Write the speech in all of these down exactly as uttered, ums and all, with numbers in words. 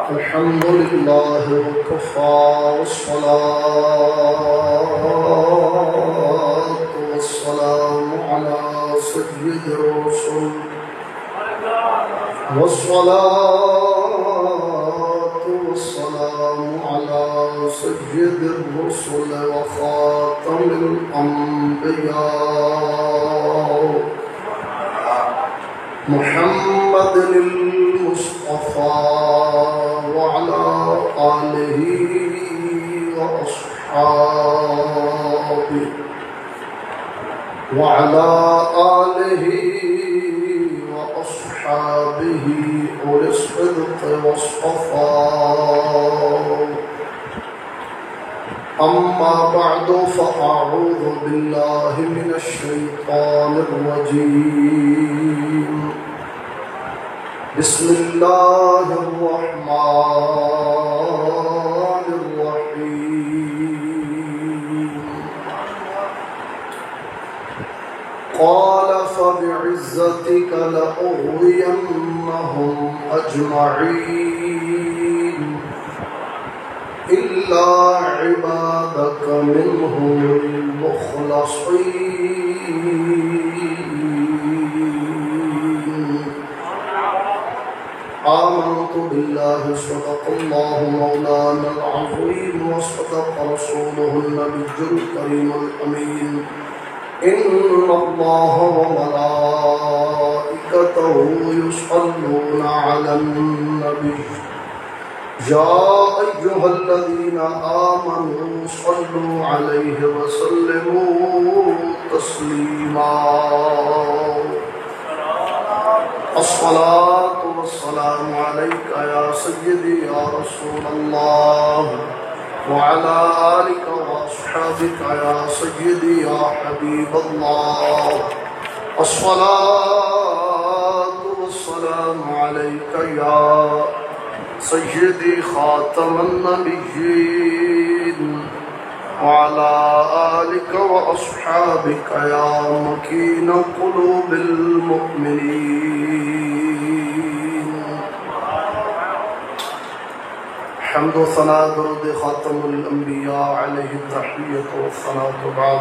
الحمد لله وكفى والصلاة والسلام على سيد الرسل والصلاة والسلام على سيد الرسل وخاتم الأنبياء محمد المصطفى وعلى آله وأصحابه وعلى آله وأصحابه أولي الصدق والصفاء. أما بعد فأعوذ بالله من الشيطان الرجيم. بسم الله الرحمن الرحيم. قال فبعزتك لأغوينهم أجمعين إلا عبادك منهم المخلصين. آمنت بالله صدق الله مولانا العظيم وصدق رسوله النبي الكريم الأمين. إن الله وملائكته يصلون على النبي يا أيها الذين آمنوا صلوا عليه وسلموا تسليما. الصلاة والسلام عليك يا سيدي يا رسول الله وعلى آلك وأصحابك يا سيدي يا حبيب الله. الصلاة والسلام عليك يا سيدي خاتم النبيين وعلى آلك وأصحابك يا مكين قلوب المؤمنين. حمد و ثناء درود خاتم الانبیاء علیہ التحیۃ والثناء بعد.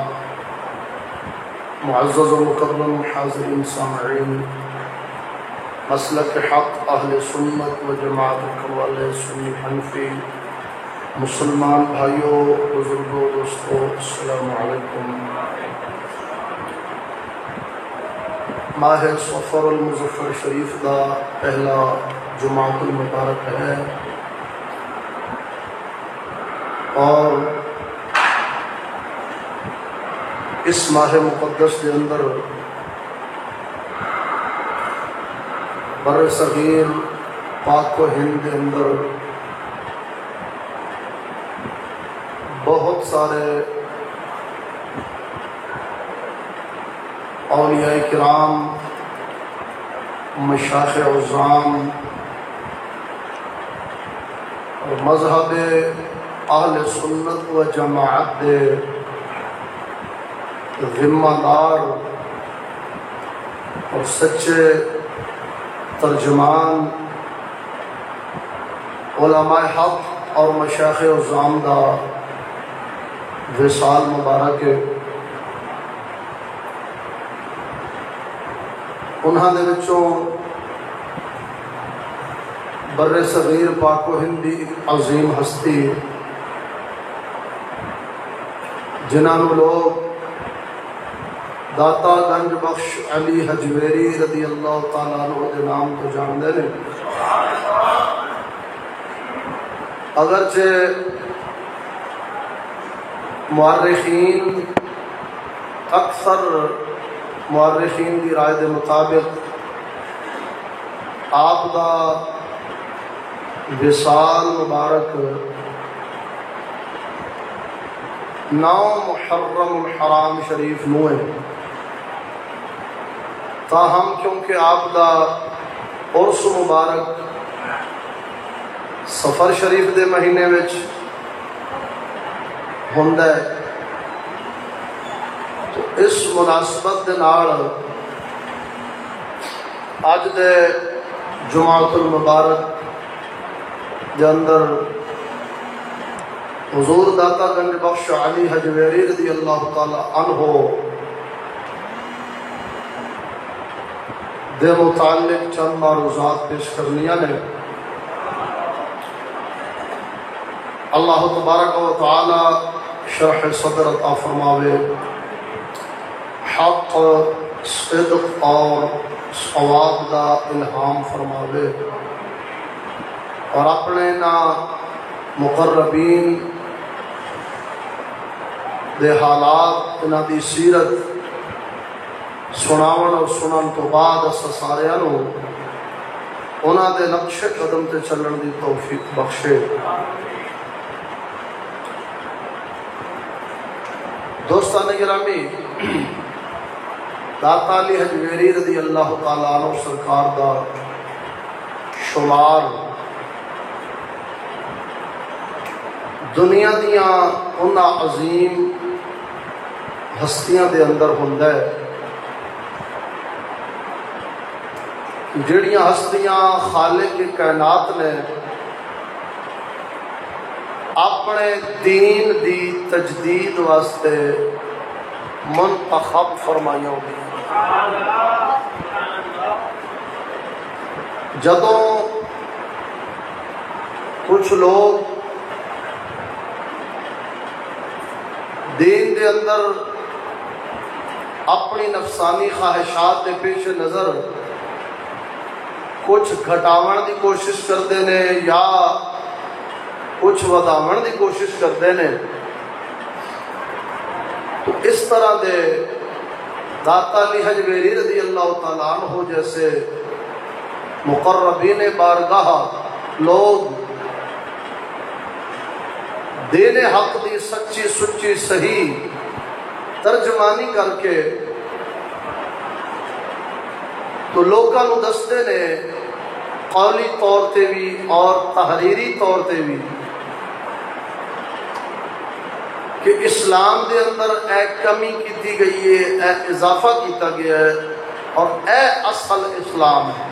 معزز و مکرم حاضرین سامعین، مسلک حق اہل سنت و جماعت والے سنی حنفی مسلمان بھائیوں، بزرگوں، دوستوں، السلام علیکم. ماہ صفر المظفر شریف دا پہلا جمعۃ المبارک ہے اور اس ماہ مقدس کے اندر بر صغیر پاک و ہند کے اندر بہت سارے اولیاء کرام، مشائخ عظام اور مذہب اہل سنت و جماعت دے ذمہ دار اور سچے ترجمان علماء حق اور مشائخ عظام دا وصال مبارک ہے. انہاں دے وچوں بر صغیر پاک و ہندی عظیم ہستی جنہاں نوں لوگ داتا گنج بخش علی حجویری رضی اللہ تعالیٰ عنہ دے نام تو جاندے نے. اگرچہ مورخین اکثر مورخین کی رائے کے مطابق آپ کا وصال مبارک نو محرم الحرام شریف نو ہے. تاہم کیونکہ آپ کا عرس مبارک سفر شریف دے مہینے وچ ہوندا ہے تو اس مناسبت دے نال اج دے جمعۃ المبارک دے اندر حضور داتا گنج بخش علی حجویری رضی اللہ تعالی عنہ دے متعلق چند معروضات پیش کرنیاں نے۔ اللہ تبارک و تعالی شرح صدر عطا فرماوے، حق صدق اور صواب دا الہام فرماوے، اور اپنے نا مقربین دے حالات انہاں دی سیرت سناون اور سنن تو بعد اس ساریاں نو انہاں دے نقش قدم تے چلن دی توفیق بخشے۔ دوستان گرامی، داتا علی حجویری رضی اللہ تعالیٰ عنہ سرکار دا شمار دنیا دیاں انہاں عظیم ہستیاں دے اندر ہوندا ہے جڑیاں ہستیاں خالق کائنات نے اپنے دین دی تجدید واسطے منتخب فرمائیاں ہوئی۔ جدوں کچھ لوگ دین دے اندر اپنی نفسانی خواہشات کے پیش نظر کچھ گھٹاون دی کوشش کرتے ہیں یا کچھ وداون دی کوشش کرتے ہیں، تو اس طرح دے داتا علی حجویری رضی اللہ تعالیٰ عنہ جیسے مقربین بارگاہ لوگ دین حق دی سچی سچی صحیح ترجمانی کر کے تو لوگاں نو دستے نے قولی طور تے بھی اور تحریری طور تے بھی کہ اسلام دے اندر اے کمی کیتی گئی ہے، اے اضافہ کیتا گیا ہے، اور اے اصل اسلام ہے۔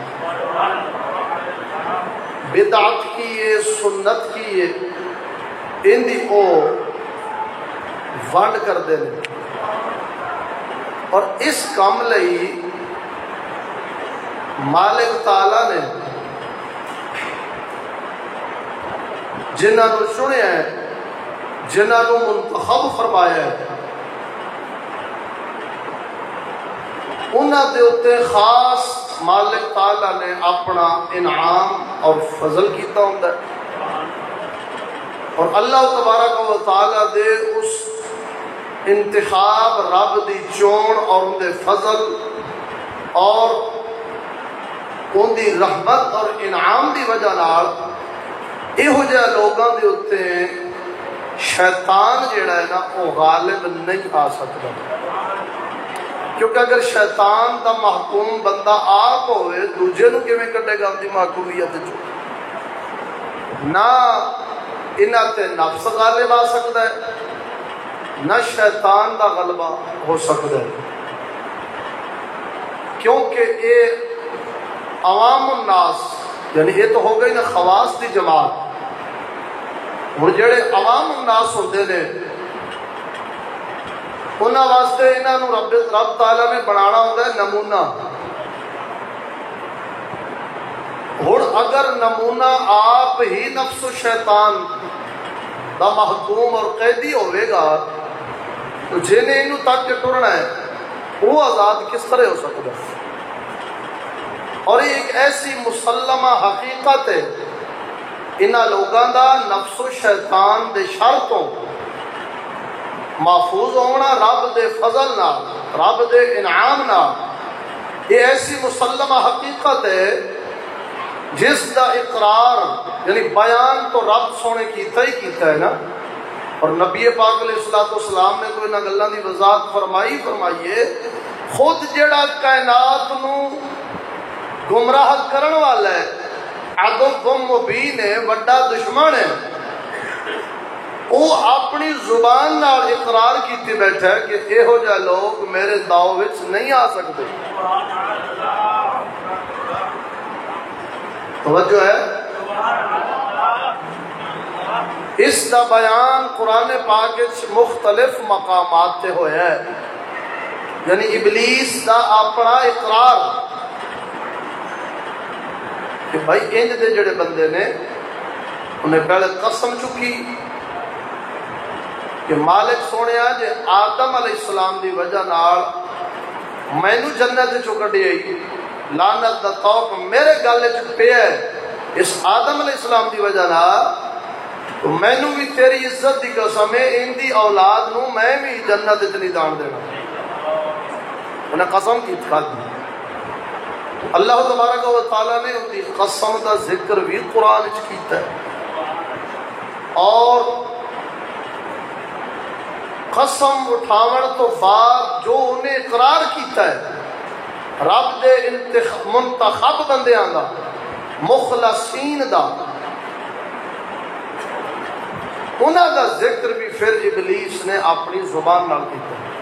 بدعت کی ہے، سنت کی ہے، ان دی او ونڈ کر دے لیں، اور اس کام لئی مالک تعالیٰ نے جنہاں نو چنیا ہے، جنہاں نو منتخب فرمایا ہے، انہاں دے اتے خاص مالک تعالیٰ نے اپنا انعام اور فضل کیتا ہوندا ہے، اور اللہ تبارک و تعالیٰ دے اس انتخاب رب دی چون اور ان دے فضل اور ان دی رحمت اور انعام دی وجہ نال یہو جہے لوگاں دے اتے شیطان جیڑا ہے نا وہ غالب نہیں آ سکتا، کیونکہ اگر شیطان دا محکوم بندہ آپ ہوئے دوجے نو کیویں کڈے گا دی محکومیت چ؟ نہ انہاں تے نفس غالب آ سکتا ہے، نہ شیطان دا غلبہ ہو سکتا ہے، کیونکہ یہ عوام الناس یعنی یہ تو ہو گئی نا خواص دی جماعت۔ ہن جڑے عوام الناس ہوندے نے انہاں واسطے انہاں نو رب رب تعالیٰ نے بنانا ہوندا ہے نمونہ۔ ہن اگر نمونہ آپ ہی نفس و شیطان دا محکوم اور قیدی ہوئے گا تو جنہیں انہوں تک کے ٹرنا ہے وہ آزاد کس طرح ہو سکتا ہے؟ اور یہ ایک ایسی مسلمہ حقیقت ہے انہاں لوگاں دا نفس و شیطان دے شرطوں محفوظ ہونا رب دے فضل نہ رب دے انعام نہ، یہ ایسی مسلمہ حقیقت ہے جس دا اقرار یعنی بیان تو رب سونے کیتا ہی کیتا ہے نا، اور نبی پاک علیہ الصلوۃ والسلام نے تو انہاں گلاں دی وضاحت فرمائی فرمائیے خود جڑا کائنات نو گمراہ کرن والا ہے، عدو مبین ہے، وڈا دشمن ہے، وہ اپنی زبان نال اقرار کیتے بیٹھا ہے کہ یہو جہے لوگ میرے داؤ وچ نہیں آ سکتے۔ توجہ ہے؟ اس دا بیان قرآن پاک وچ مختلف مقامات تے ہویا ہے، یعنی ابلیس دا اپنا اقرار کہ بھائی انج دے جڑے بندے نے انہیں پہلے قسم چکی کہ مالک سونیا جے آدم علیہ السلام دی وجہ نال مینو جنت چوں کڈی آئی، لعنت دا توق میرے گل وچ پیا ہے اس آدم علیہ السلام دی وجہ نال، تو مینو بھی تیری عزت دی قسم ہے ان دی اولاد نو میں بھی جنت وچ نہیں جان دینا۔ انہیں قسم کی اتخاذ دی۔ اللہ تبارک و تعالیٰ نے ان کی قسم دا ذکر بھی قرآن وچ کیتا ہے، اور قسم اٹھاون تو بعد جو انہیں اقرار کیتا ہے رب دے منتخب بندیاں دا، مخلصین دا، انہاں دا ذکر بھی پھر ابلیس نے اپنی زبان نال کیتا ہے۔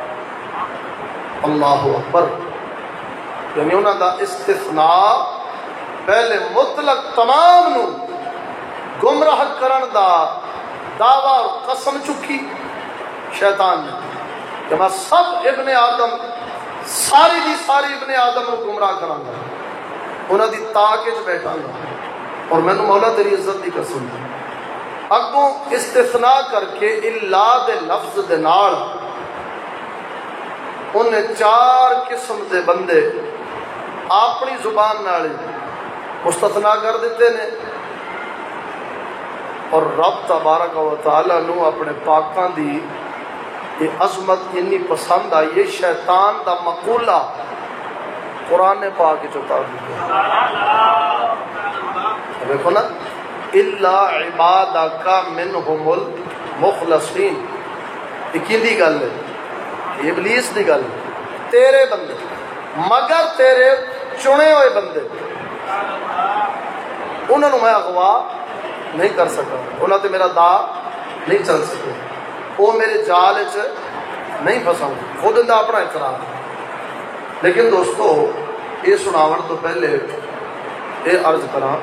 اللہ اکبر، یعنی انہاں دا استثناء پہلے مطلق تمام نو گمراہ کرن دا دعویٰ اور قسم چکی شیطان نے کہ میں سب ابن آدم ساری دی ساری ابن آدم کو گمراہ کروں گا، انہاں دی تاک وچ بیٹھاں گا، اور میں نے مولا تیری عزت دی قسم دی۔ اگوں استثناء کر کے الا دے لفظ دے نال انہیں چار قسم دے بندے اپنی زبان نال مستثنا کر دیتے نے، اور رب تبارک و تعالی نو اپنے پاکاں دی یہ عظمت اتنی پسند آئی ہے، شیطان دا مقولہ قرآن پاک وچ اتار دیا۔ دیکھو نا، الا عبادک منہم المخلصین، یہ کیندی گل ہے؟ ابلیس دی گل، تیرے بندے مگر تیرے چنے ہوئے بندے، انہوں نے میں اغوا نہیں کر سکا، انہوں نے میرا دا نہیں چل سکے، وہ میرے جال وچ نہیں پھسا، خود دا اپنا اقرار۔ لیکن دوستو یہ سناون تو پہلے یہ عرض کراں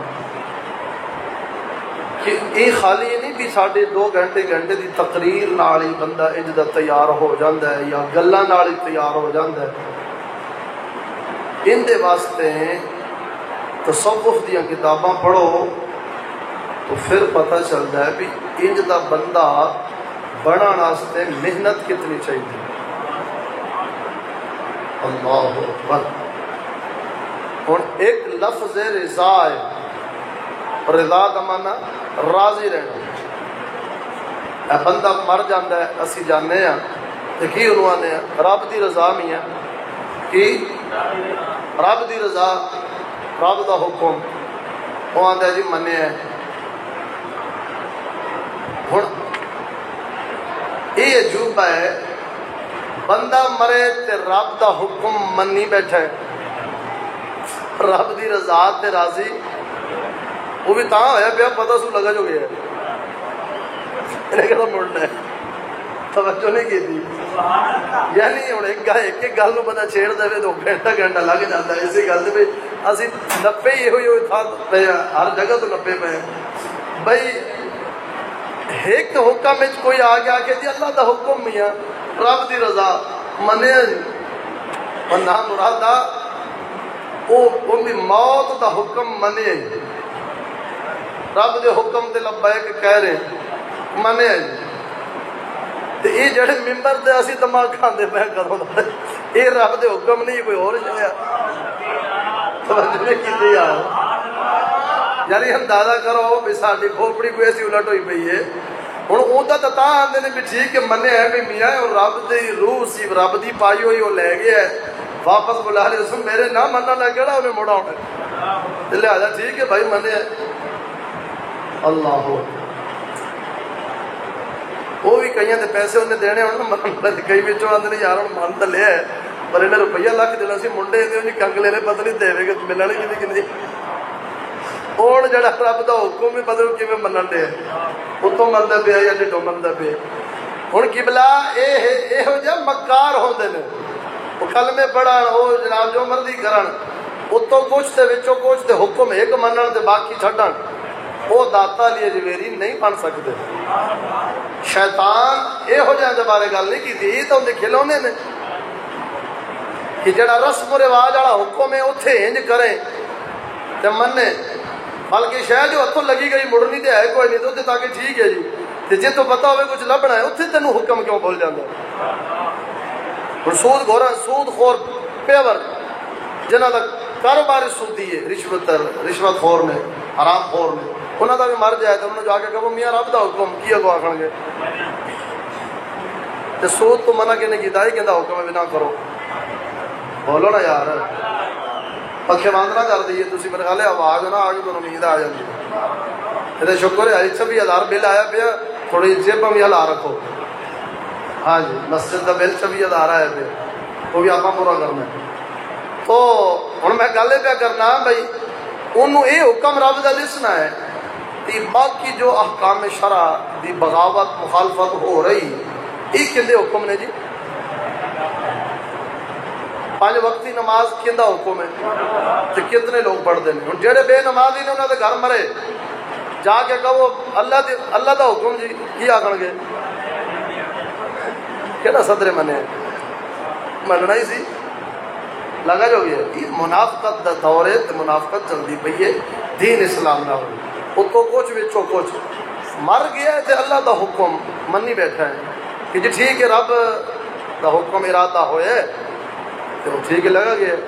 کہ یہ خالی نہیں بھی ساڑھے دو گھنٹے گھنٹے دی تقریر نال ہی بندہ انج دا تیار ہو جاندا ہے یا گلاں نال ہی تیار ہو جاندا ہے۔ ان دے واسطے تصوف دیاں کتاباں پڑھو تو پھر پتہ چلتا ہے بھی انج دا بندہ بنان واسطے محنت کتنی چاہیے۔ اللہ اکبر۔ ہن ایک لفظ رضا ہے، رضا کا معنی راضی رہنا۔ بندہ مر جاتا ہے، اسی جانے ہیں کہ کی انہوں نے رب دی رضا میں ہے، کہ رب دی رضا، رب دا حکم، وہ آتا ہے جی منے ہے۔ ہن یہ عجوبہ ہے، بندہ مرے تے رب دا حکم منی بیٹھا ہے، رب دی رضا تے راضی، وہ بھی تاں ہویا پیا پتہ سو لگا جو گیا ہے، انہیں کہتا مڑنا ہے، توجہ نہیں کی تھی۔ یعنی ہوں ایک ایک ایک گل بندہ چھیڑ دے تو گھنٹہ گھنٹہ لگ جاتا ہے اسی گل سے۔ اسی نپے ہی ہوئی ہوئی تھا پہ، ہر جگہ تو نپے پہ بھائی ایک حکم کوئی آ گیا کہ جی اللہ دا حکم میاں رب دی رضا منے، اور نہ مرادہ وہ بھی موت دا حکم منے، رب دے حکم تے لبیک کہہ رہے منے۔ تے یہ جڑے ممبر تے اسی دماغ کھاندے پے کرو یہ رب دے حکم نہیں کوئی اور شے ہے، توجہ نہیں کیتی یار۔ یعنی اندازہ کرو بھی ساڈی کھوپڑی کوئی ایسی الٹ ہوئی پئی ہے، ہن اوندا تے تاں آندے نے بھی ٹھیک ہے منے ہے بھی میاں اور رب دی روح سی، رب دی پائی ہوئی وہ لے گیا ہے، واپس بلا لے اس میرے نہ مننا لگ گیا انہیں موڑا ہونا، لہٰذا ٹھیک ہے بھائی منے ہے۔ اللہ ہو وہ بھی کئی دے پیسے انہیں دینے ہونے، کئی بچوں آدھے یار ہوں من تو لیا ہے پر انہیں روپیہ لکھ دینا سی، منڈے انہیں کنگ لینے پتہ نہیں دے گا ملنے کی کہ نہیں۔ ہوں جڑا رب دا حکم بھی پتہ نہیں کیویں منن دے، اتوں منتا پیا یا ڈھٹوں منتا پیا۔ ہوں قبلہ یہو جہا مکار ہوندے نے، وہ کلمے پڑھن، وہ جناب جو مرضی کرن، اتوں کچھ تے وچوں کچھ تے حکم ایک منن تے باقی چھڈن۔ وہ داتا علی اجویری نہیں بن سکتے. شیطان یہ ہو جائے بارے گل نہیں کی، یہ تو اندر کھلونے نے کہ جڑا رسم و رواج والا حکم ہے اتنے انج کریں تو منے، بلکہ شاید جو ہاتھوں لگی گئی مڑنی تو ہے کوئی نہیں تو تاکہ ٹھیک ہے جی، جی تو پتا ہوئے کچھ لبنا ہے اتنے تینوں حکم کیوں بھول جاتا. ہوں سود گورا سود خور پیور جنہ کا کاروبار سودی ہے، رشوت رشوت خور نے، حرام خور نے، انہوں کا بھی مر جائے تو انہوں نے جا کے کہو میاں رب دا حکم کی اگو آخر گے تو سود تو منع کہنے کی دائی کہنا حکم ہے بھی نہ کرو. بولو نا یار، پکھے بند نہ کر دیے تھی، میرے خیال ہے آواز نہ آ کے تو امید آ جاتی ہے. یہ شکر ہے چھبی ہزار بل آیا پیا، تھوڑی جیب بھی ہلا رکھو. ہاں جی مسجد کا بل چھبی ہزار آیا پیا، وہ بھی آپ پورا کرنا. تو ہوں میں گل پیا کرنا بھائی انہوں یہ حکم رب کا دسنا ہے، باقی جو احکام شرع دی بغاوت مخالفت ہو رہی یہ کہندے حکم نے جی؟ پانچ وقتی نماز کہندا حکم ہے تو کتنے لوگ پڑھتے ہیں؟ ہوں جہے بے نمازی نے انہوں نے گھر مرے جا کے کہو اللہ دی اللہ دا حکم جی کی آخر گے؟ کہنا صدرے منے مننا ہی سی لگا جو گیا. یہ منافقت دا دور ہے تو منافقت چلتی پئی ہے، دین اسلام نہ ہوئی اتو کچھ بچوں کچھ مر گیا ہے تو اللہ دا حکم منی بیٹھا ہے کہ جی ٹھیک ہے رب دا حکم ارادہ ہوئے تو ٹھیک ہے لگا گیا.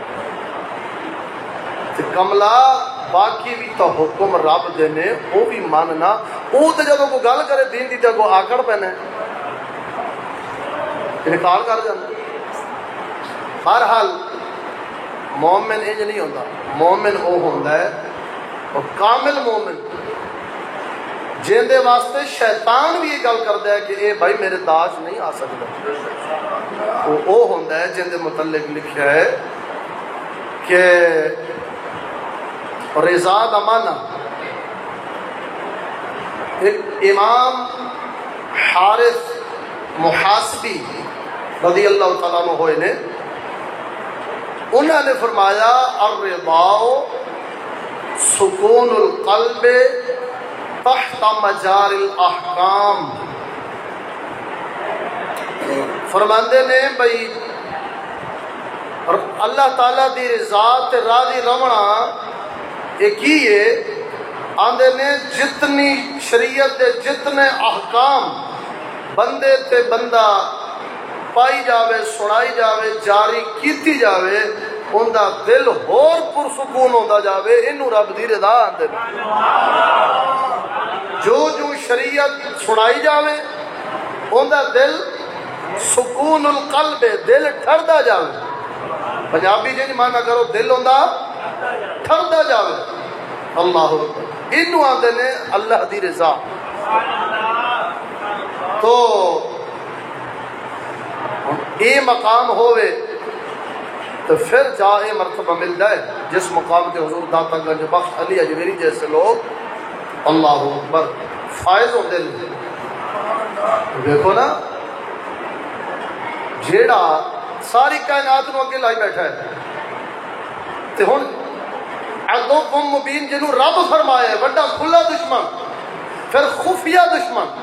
تو کملا باقی بھی تو حکم رب دینے وہ بھی ماننا، وہ تو جب کوئی گل کرے دین دی تو آکڑ پینا انکار کر جانا. ہر حال مومن انج نہیں ہوتا، مومن وہ ہوتا ہے اور کامل مومن جن دے واسطے شیطان بھی یہ گل کرتا ہے کہ اے بھائی میرے داج نہیں آ سکتا. وہ وہ ہوتا ہے جن دے متعلق لکھا ہے کہ رضا دا معنی ایک امام حارث محاسبی رضی اللہ تعالیٰ عنہ ہوئے نے، انہوں نے فرمایا الرضا سکون القلب تحت مجار الاحکام. فرماندے نے بھئی اللہ تعالیٰ دی رضا تے راضی رہنا یہ کی ہے؟ آندے نے جتنی شریعت دے جتنے احکام بندے تے بندہ پائی جاوے سنائی جاوے جاری کیتی جاوے ان دا دل ہور پرسکون ہوتا جاوے، انہوں رب دی رضا آندے. جو جو شریعت سنائی جاوے ان دا دل سکون القلب دل ٹھردا جاوے. پنجابی جی مانا کرو دل ہوندا ٹھردا جاوے. اللہ اکبر، انہوں آندے نے اللہ دی رضا. تو یہ مقام ہوئے تو پھر جا یہ مرتبہ مل جائے جس مقام کے حضور داتا گنج بخش علی اجمیری جیسے لوگ اللہ اکبر فائز ہوتے ہیں. دیکھو نا جیڑا ساری کائنات نو اگے لائی بیٹھا ہے تے ہن عدو مبین جنوں رب فرمایا ہے بڑا کھلا دشمن، پھر خفیہ دشمن.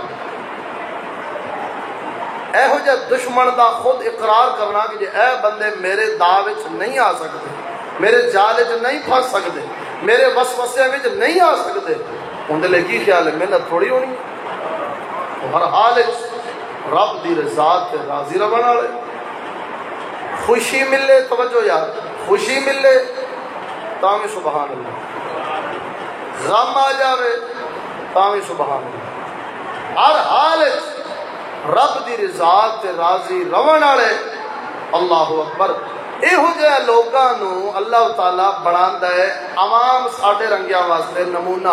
اے ہو جا دشمن دا خود اقرار کرنا کہ اے بندے میرے داو وچ نہیں آ سکتے، میرے جال وچ نہیں پھنس سکتے، میرے وسوسے وچ نہیں آ سکتے. اندے لے کی خیال ہے محنت تھوڑی ہونی ہے. ہر حال وچ رب دی رضا تے راضی رہن والے. خوشی ملے، توجہ یار، خوشی ملے تاں بھی سبحان اللہ، غم آ جاوے تاں بھی سبحان اللہ. ہر حال وچ رب دی رضا تے راضی رہن والے اللہ اکبر. یہو جہاں لوگوں اللہ تعالیٰ بناتا ہے عوام ساڈے رنگیاں واسطے نمونہ.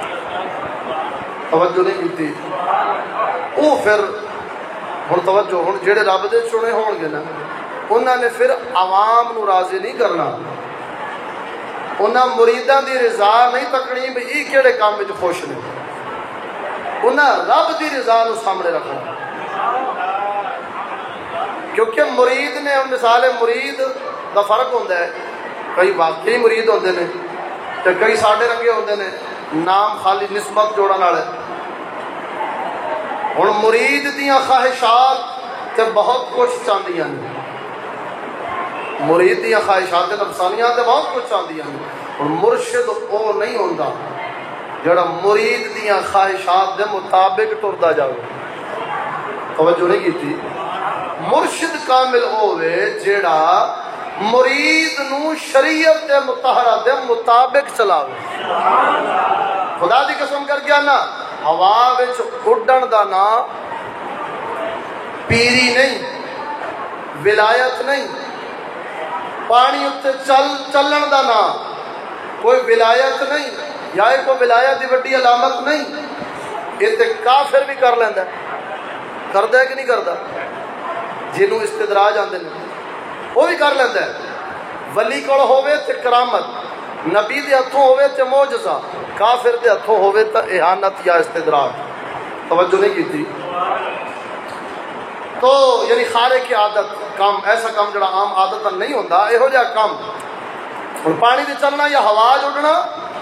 توجہ نہیں کی وہ پھر ہوں توجہ ہوں جہے رب دے چنے ہون گے نا انہوں نے پھر عوام نو راضی نہیں کرنا، انہوں مریداں دی رضا نہیں تکڑی بھی یہ کہڑے کام میں خوش نے، انہوں رب دی رضا نو سامنے رکھنا. کیونکہ مرید نے مثال مرید دا فرق ہوتا ہے، کئی واقعی مرید ہوتے ہیں تو کئی ساڈے رنگے ہوتے ہیں نام خالی نسبت جوڑن والے. ہن مرید دیاں خواہشات تے بہت کچھ چاہندیاں نے. مرید دیاں خواہشات نفسانیاں تے بہت کچھ چاہندیاں نے. ہن مرشد او نہیں ہوندا جڑا مرید دیاں خواہشات دے مطابق ٹردا جاوے. توجہ نہیں کیتی. مرشد کامل ہوے جڑا مرید نو شریعت دے مطہرہ دے مطابق چلاوے. خدا دی قسم کر کے نا ہوا وچ اڈن دا نا پیری نہیں، ولایت نہیں. پانی اتنے چل چلن دا نا کوئی ولایت نہیں، یا کوئی ولایت دی وڈی علامت نہیں. یہ تے کافر بھی کر لیندا ہے. کردا ہے کہ نہیں کردا؟ جنوں استدراج آندے نے وہ بھی کر لیندا ہے. ولی کول ہووے تے کرامت، نبی دے ہتھوں ہووے تے معجزہ، کافر دے ہتھوں ہووے تے اہانت یا استدراج. توجہ نہیں کیتی. تو یعنی خارق عادت کام، ایسا کام جڑا عام عادت نہیں ہوندا، یہو جہا کام. ہن پانی تے چلنا یا ہوا اڑنا،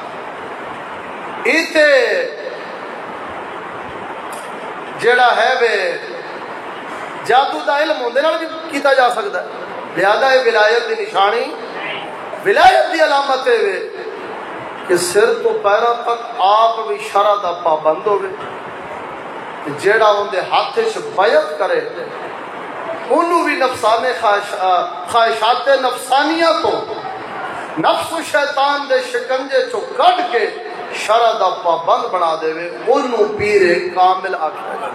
ایتے جڑا ہے وے جادو دا علم ہوندے نال بھی کیتا جا سکدا ہے. لہذا یہ ولایت دی نشانی، ولایت دی علامت ہے وے کہ سر تو پیروں تک آپ بھی شرع دا پابند ہوئے. جیڑا ان دے ہاتھ سے بیعت کرے انہوں بھی نفسانے خواہشات نفسانیہ تو نفس و شیطان دے شکنجے چو کٹ کے شرع دا پابند بنا دے وے انہوں پیر کامل آکھا.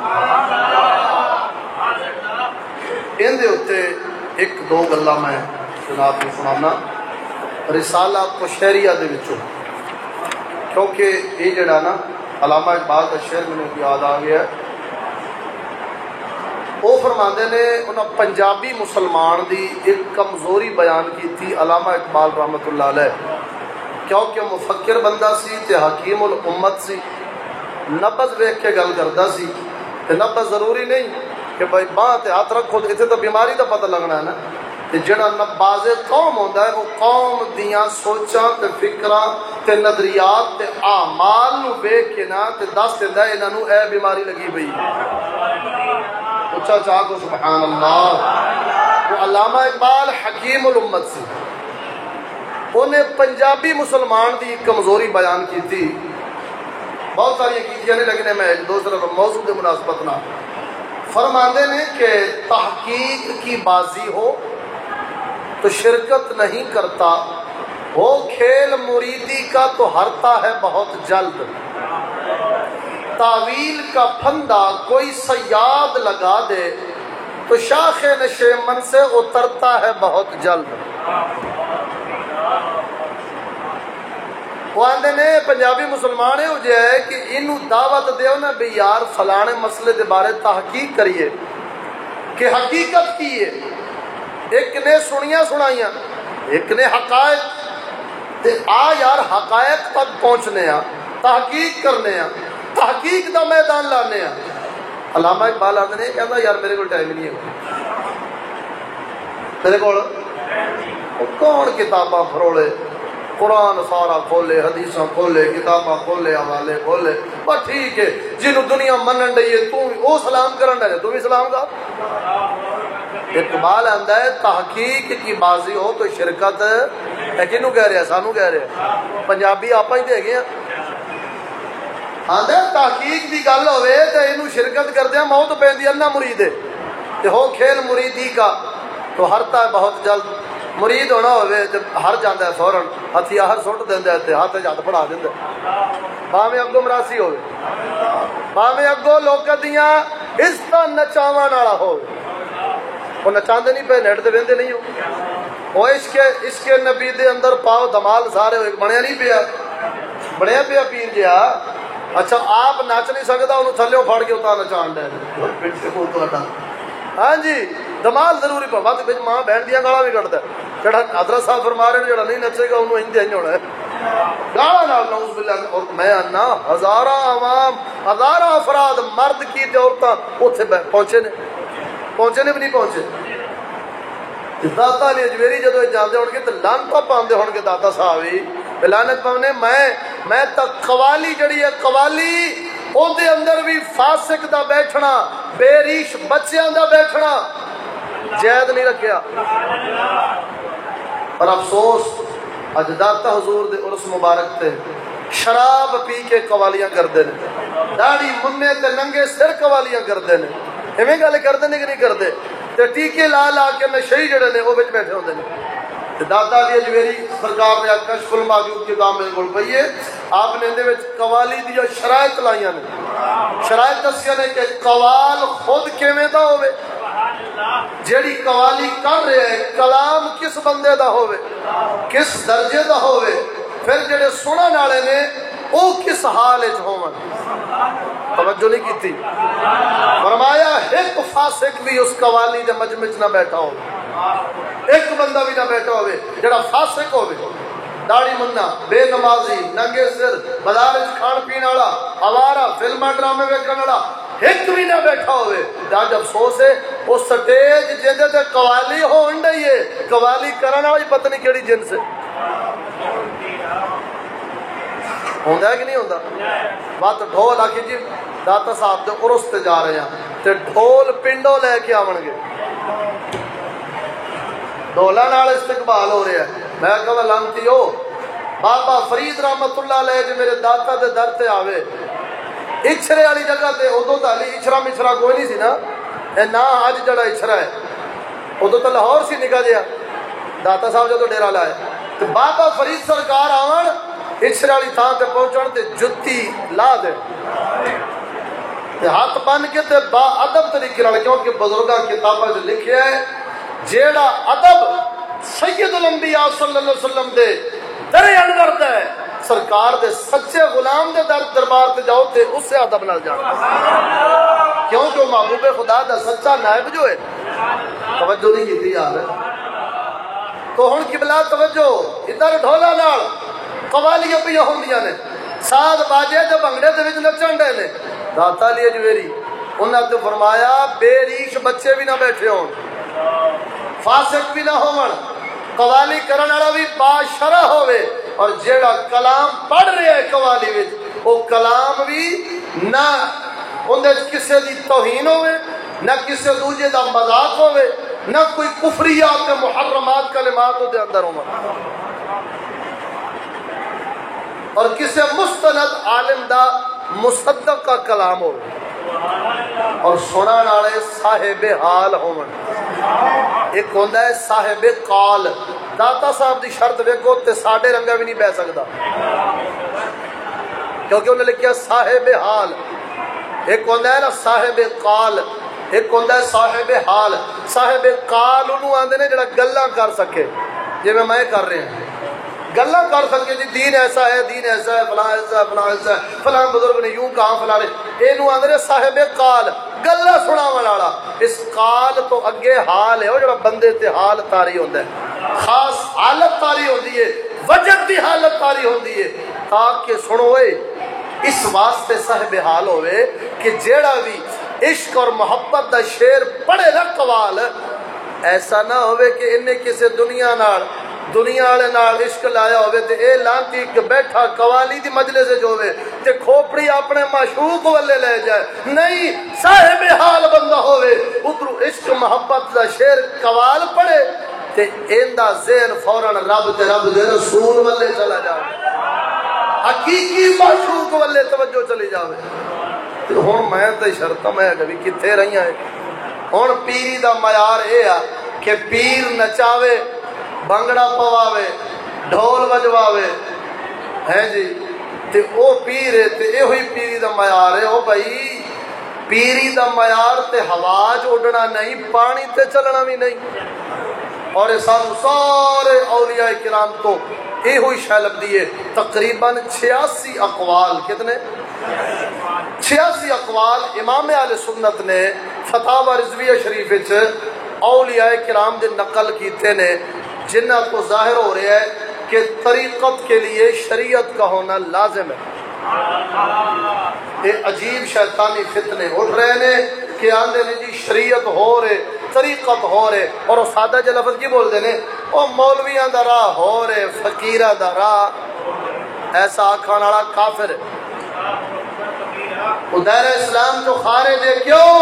ان دے ہوتے ایک دو گلہ میں جناب کو سنانا رسالہ قشیریہ دے وچوں، کیونکہ یہ جڑا نا علامہ اقبال کا شعر میں نے یاد آ گیا. وہ فرماندے نے انہاں پنجابی مسلمان دی ایک کمزوری بیان کی تھی علامہ اقبال رحمۃ اللہ علیہ، کیونکہ مفکر بندہ سی تے حکیم الامت سی. نبض ویکھ کے گل کردا سی تے نبض ضروری نہیں کہ بھائی باں تے ہاتھ رکھو اتنے تو بیماری دا پتہ لگنا ہے نا. تے جڑا نباز قوم ہوندا ہے وہ قوم دیاں سوچاں تے فکراں تے نظریات تے اعمال نو ویکھ کے نا تے دس دیندا ہے انہاں نو اے بیماری لگی پئی. اچھا چاہ کو سبحان اللہ. وہ علامہ اقبال حکیم الامت سی. انہیں پنجابی مسلمان دی کمزوری بیان کی تھی. بہت ساری کیتیاں نہیں لیکن میں ایک دو صرف موضوع دے مناسبت نہ فرماندے نے کہ تحقیق کی بازی ہو تو شرکت نہیں کرتا، ہو کھیل مریدی کا تو ہرتا ہے بہت جلد. تعویل کا پھندا کوئی صیاد لگا دے تو شاخ نشیمن سے اترتا ہے بہت جلد. وہ آندے نے پنجابی مسلمان ہے جو ہے کہ انہوں دعوت دیو نا بھی یار فلانے مسئلے دے بارے تحقیق کریے کہ حقیقت کی ہے. ایک نے سنیاں سنائیاں، ایک نے حقائق تے آ یار حقائق تک پہنچنے آ، تحقیق کرنے آ، تحقیق دا میدان لانے آ. علامہ اقبال آندے نے کہتا یار میرے کو ٹائم نہیں ہے، میرے کو کون کتاباں پھرولے، قرآن سارا کھولے، حدیثاں کھولے، کتاباں کھولے، حوالے کھولے، پر ٹھیک ہے جنہوں دنیا منن رہی ہے تو وہ سلام کرن رہے تو بھی سلام کا. اقبال آندا ہے تحقیق کی بازی ہو تو شرکت ہے. کنوں کہہ رہے ہیں؟ سانو کہہ رہے ہیں. پنجابی آپ ہی دے گئے ہیں. آندا تحقیق دی گل ہوئے تے اینوں شرکت کردے ہیں موت پیندی اللہ مرید ہے تے ہو کھیل مریدی کا تو ہرتا ہے بہت جلد. مرید ہونا ہوئے تے ہر جاندا ہے فوراً ہتھیار سٹ دیندا ہے تے ہاتھ وچ ہاتھ پڑا دیندا ہے. باویں اگوں مراسی ہوئے، باویں اگوں لوکاں دیاں عزتاں نچاون والا ہوئے، وہ نچاندے نہیں پے نیٹ تے ویندے نہیں ہو. وہ عشق عشق نبی دے اندر پاؤ دھمال سارے ہوئے، بنیا نہیں پیا، بنیا پیا پیر جیا. اچھا آپ نچ نہیں سکتا انہوں تھلیوں پھاڑ کے اتنا نچان ڈے. ہاں جی دمال ضروری پا بات بچ ماں بہن دیا گالا بھی کٹتا ہے. جڑا حضرت صاحب فرما رہے ہیں جڑا نہیں نچے گا انہوں ہندی ہنج ہونا ہے گالا نال نعوذ باللہ. اور میں انا ہزارہ عوام ہزارہ افراد مرد کی تے عورتاں اوتھے پہنچے نے، پہنچے نے بھی نہیں پہنچے. داتا علی اجمیری جدو جاندے ہون گے تے لعنت پاندے ہون گے داتا صاحب ہی لعنت پاونے. میں میں تا قوالی جڑی ہے قوالی او دے اندر بھی فاسق دا بیٹھنا بے ریش بچیاں دا بیٹھنا جائز نہیں رکھیا. اور افسوس اج داتا حضور دے عرس مبارک تے شراب پی کے قوالیاں کردے نے, داڑھی مننے تے ننگے سر قوالیاں کردے نے. ایویں گل کردے نے کہ نہیں کردے؟ تے ٹیکے لا لا کے نشئی جڑے نے او وچ بیٹھے ہوندے نے. تے داتا علی اجمیری سرکار نے کشف المعجوب کتاب میرے کول پئی ہے, آپ نے اندے وچ قوالی دی جو شرائط لائیاں نے, شرائط دسیاں نے کہ قوال خود کیویں دا ہوے, جیڑی قوالی کر رہے ہیں کلام کس بندے دا ہوے, کس درجے دا ہوے, پھر جڑے سنن والے نے او کس حال وچ ہون. توجہ نہیں کیتی. فرمایا ایک فاسق بھی اس قوالی دے مجمع وچ نہ بیٹھا ہو, ایک بندہ بھی نہ بیٹھا ہوے جڑا فاسق ہوے, داڑھی مننا, بے نمازی, ننگے سر, بازار وچ کھان پین والا, آوارہ, فلماں ڈرامے ویکھن والا ایک بھی نہ بیٹھا ہوئے. اج افسوس ہے وہ سٹیج جہدے تے قوالی ہون ڈئی ہے, قوالی کرن والی پتہ نہیں کیڑی جنس ہے. ہوندا ہے کہ نہیں ہوندا؟ بات ڈھول آ کے جی داتا صاحب دے عرس تے جا رہے ہیں تے ڈھول پنڈوں لے کے آون گے, ڈھولاں نال استقبال ہو رہا ہے. میں کہا لانتی ہو, بابا فرید رحمت اللہ علیہ جی میرے داتا دے در تے آوے اچھرے والی جگہ تے, ادو تو علی اچھرا مچھرا کوئی نہیں سی نا, اے نا اج جڑا اچھرا ہے, ادو تو لاہور سی نکا جیا داتا صاحب جدو ڈیرا لائے تو بابا فرید سرکار آون اچھرے والی تھان تے پہنچن تے جتی لا دے تے ہاتھ بن کے تے با ادب طریقے نال, کیونکہ بزرگاں کتاباں وچ لکھیا ہے جیڑا ادب سید الانبیاء صلی اللہ علیہ وسلم دے در انور دا ہے, سرکار دے سچے غلام دے در دربار تے جاؤ تے اس سے ادب نال جانا, کیوں جو محبوب خدا دا سچا نائب جو ہے. توجہ نہیں کیتی یار. تو ہن قبلہ توجہ, ادھر ڈھولا نال قوالیاں پہ ہوندیاں نے, ساز باجے تے بھنگڑے دے وچ نچن ڈے نے. داتا علی اجمیری انہاں تے فرمایا بے ریش بچے بھی نہ بیٹھے ہون, فاسق بھی نہ ہون, قوالی کرن والا بھی باشرع ہوے, اور جیڑا کلام پڑھ رہا ہے قوالی وچ او کلام بھی نہ اندے کسے دی توہین ہوے, نہ کسے دوجے دا مذاق ہوے, نہ کوئی کفریات تے محرمات کلمات دے اندر ہون, اور کسے مستند عالم دا مصدق کا کلام ہو, اور سنن والے صاحب حال ہون. ایک ہوندا ہے صاحب قال, داتا صاحب دی شرط ویکھو تے ساڈے رنگا بھی نہیں بہ سکدا, کیونکہ انہوں نے لکھیا صاحب حال. ایک ہوندا ہے نا صاحب قال, ایک ہوندا ہے صاحب حال. صاحب قال انہوں آندے نے جڑا گلاں کر سکے, جویں میں کر رہے ہیں گلاں کر سکے جی دین ایسا ہے, دین ایسا ہے, فلاں ایسا ہے, فلاں ایسا ہے, فلاں بزرگ نے یوں کہا, فلاں نے اینو آندے نے صاحب قال, گلاں سناون والا. اس قال تو اگے حال ہے, او جڑا بندے تے حال تاری ہوندا ہے, خاص حالت تاری ہوندی ہے, وجد دی حالت تاری ہوندی ہے, تاکہ سنوئے اس واسطے صاحب حال ہوئے کہ جیڑا بھی عشق اور محبت دا شعر پڑھے نا قوال, ایسا نہ ہوئے کہ انہیں کسی دنیا نال دنیا والے نال عشق لایا ہوئے تے اے لانتی کہ بیٹھا قوالی دی مجلس جو ہوئے تے کھوپڑی اپنے معشوق والے لے جائے. نہیں, صاحب حال بندہ ہوئے, ادھرو عشق محبت دا شعر قوال پڑھے تے ایندا ذہن فوراً رب تے رب دے رسول والے چلا جائے, حقیقی معشوق والے توجہ چلی جاوے. ہن میں تے شرط میں کبھی کتھے رہی ہیں. ہن پیری دا معیار اے آ کہ پیر نچاوے, بھنگڑا پواوے, ڈھول بجواوے, ہے جی, تے او پیر ہے تے اے ہوئی پیری دا معیار ہے. او بھائی پیری دا معیار تے ہوا چ اڈنا نہیں, پانی تے چلنا بھی نہیں. اور سانو سارے اولیاء کرام تو یہ ہوئی شے لبدی ہے. تقریباً چھیاسی اقوال, کتنے چھیاسی اقوال امام اہل سنت نے فتاوی رضویہ شریف وچ اولیاء کرام دے نقل کیتے نے, جنہ کو ظاہر ہو رہا ہے کہ طریقت کے لیے شریعت کا ہونا لازم ہے. یہ عجیب شیطانی فتنے اٹھ رہے نے کہ آندے نے جی شریعت ہو رہے, طریقت ہو رہے, اور وہ سادہ جا لفظ کی بول دے نے, او مولویاں دا راہ ہو رہے, فقیراں دا راہ ایسا آکھان والا کافر ہے، وہ دائرہ اسلام تو خارج ہے۔ کیوں؟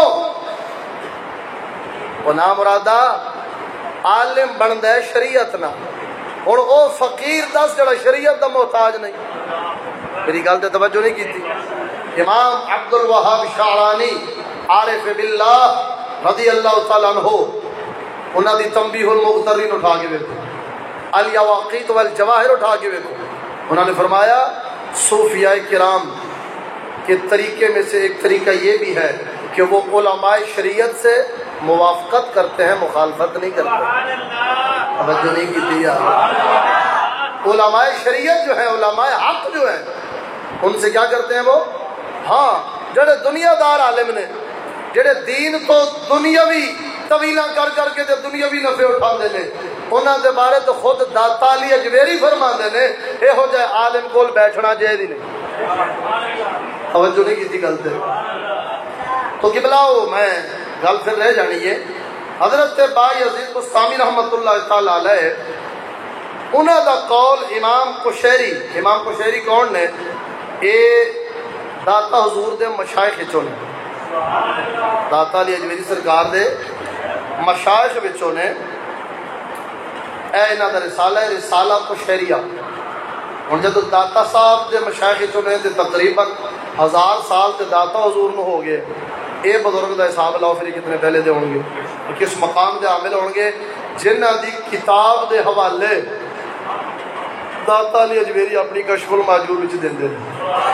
وہ نام مرادہ عالم بندا ہے شریعت نہ، اور او فقیر دس جڑا شریعت دا محتاج نہیں۔ میری گل تے توجہ نہیں کیتی؟ امام عبد الوہاب شعرانی عارف باللہ رضی اللہ تعالیٰ عنہ، انہاں دی تنبیہ المغترین اٹھا کے دیکھو، الیواقیت والجواہر اٹھا کے دیکھو، انہوں نے فرمایا صوفیاء کرام کے طریقے میں سے ایک طریقہ یہ بھی ہے کہ وہ علماء شریعت سے موافقت کرتے ہیں، مخالفت نہیں کرتے۔ توجہ نہیں کی تھی یار؟ علماء شریعت جو ہے، علماء حق جو ہیں، ان سے کیا کرتے ہیں وہ؟ ہاں، جڑے دنیا دار عالم نے، جڑے دین تو دنیاوی طویلہ کر کر کے تے دنیاوی نفع اٹھاندے نے، انہاں دے بارے تو خود داتا علی اجویری فرماندے نے یہو جے عالم کول بیٹھنا جائز ہی نہیں۔ توجہ نہیں کی گل تے؟ تو قبلہ میں گل پھر رہ جانی ہے، حضرت با یزید بستامی رحمۃ اللہ تعالی علیہ، انہاں دا قول امام قشیری، امام قشیری کون نے؟ اے داتا حضور دے مشائخ وچوں نے، داتا علی اجویری سرکار دے مشائخ وچوں نے۔ اے انہاں دا رسالہ ہے رسالہ قشیریہ۔ ہن جد داتا صاحب دے مشائخ وچوں نے تے تقریباً ہزار سال تے داتا حضور نو ہو گئے، اے بزرگ دا حساب لاؤ پھر کتنے پہلے دے ہون گے، کس مقام دے عامل ہون گے جنہاں دی کتاب دے حوالے داتا علی اجویری اپنی کشف الماجور وچ دیندے نے۔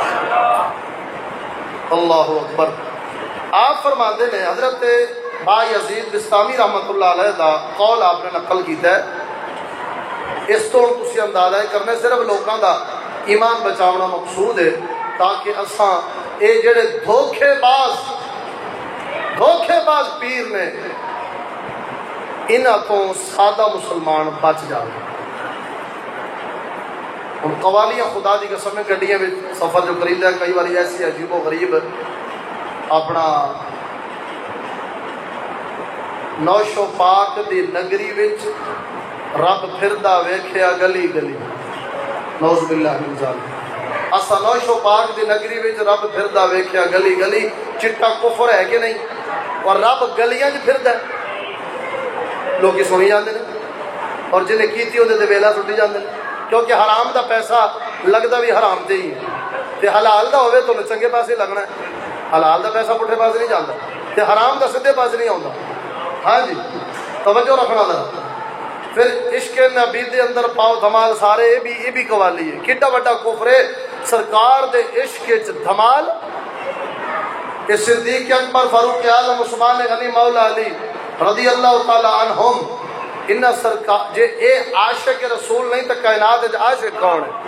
اللہ اکبر۔ آپ فرماندے نے حضرت با یزید بستامی رحمۃ اللہ علیہ دا قول آپ نے نقل کیتا ہے، اس تو تسی اندازہ کرنے صرف لوکاں دا ایمان بچاونا مقصود ہے تاکہ اساں اے جڑے دھوکے باز دھوکے باز پیر نے انہاں تو سادہ مسلمان بچ جائے۔ ان قوالیاں خدا دی قسم میں گڈیاں میں سفر جو کرید ہے کئی باری ایسی عجیب و غریب اپنا نوشو پاک دی نگری وچ رب پھردا ویکھیا گلی گلی، نعوذ باللہ من ذالک۔ اسا نوشو پاک دی نگری وچ رب پھردا ویکھیا گلی گلی، چٹا کفر ہے کہ نہیں؟ اور رب گلیاں وچ پھردا ہے، لوگ سنی جاندے نے، اور جنہیں کیتی اودے تے ویلا سٹی جاندے نے، کیونکہ حرام دا پیسہ لگدا بھی حرام تے ہی ہے، تے حلال دا ہوے تو چنگے پاسے لگنا ہے۔ حلال دا پیسہ پٹھے پاسے نہیں جاندا تے حرام دا سیدھے پاسے نہیں آوندا۔ ہاں جی توجہ رکھنا ذرا۔ پھر عشق نبی دے اندر پاؤ دھمال سارے، یہ بھی یہ بھی قوالی ہے، کڈا بڑا کفر ہے سرکار دے عشق وچ دھمال۔ کہ صدیق اکبر فاروق اعظم عثمان غنی مولا علی رضی اللہ تعالی عنہم، ان سرکار جے اے عاشق رسول نہیں تو کائنات وچ عاشق کون ہے؟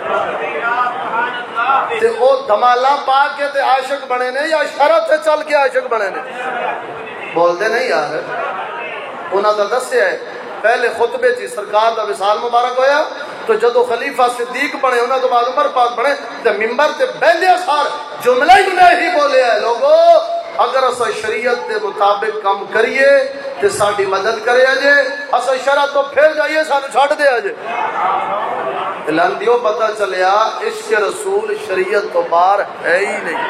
تے او دھمالا پا کے تے عاشق بنے نے یا شرط تے چل کے عاشق بنے نے؟ بولتے نہیں یار۔ انہاں دا دسیا ہے پہلے خطبے چ سرکار دا وصال مبارک ہویا تو جدو خلیفہ صدیق بنے انہاں تو بعد عمر پاک بنے تے منبر تے بیندے سار جملہ ہی نہیں بولے ہے، لوگو اگر اسا شریعت دے مطابق کم کریے تے ساڈی مدد کرے جے، اسا شرع تو پھر جائیے سانو چھڈ دے جے۔ لندیو پتہ چلیا عشق رسول شریعت تو باہر ہے ہی نہیں۔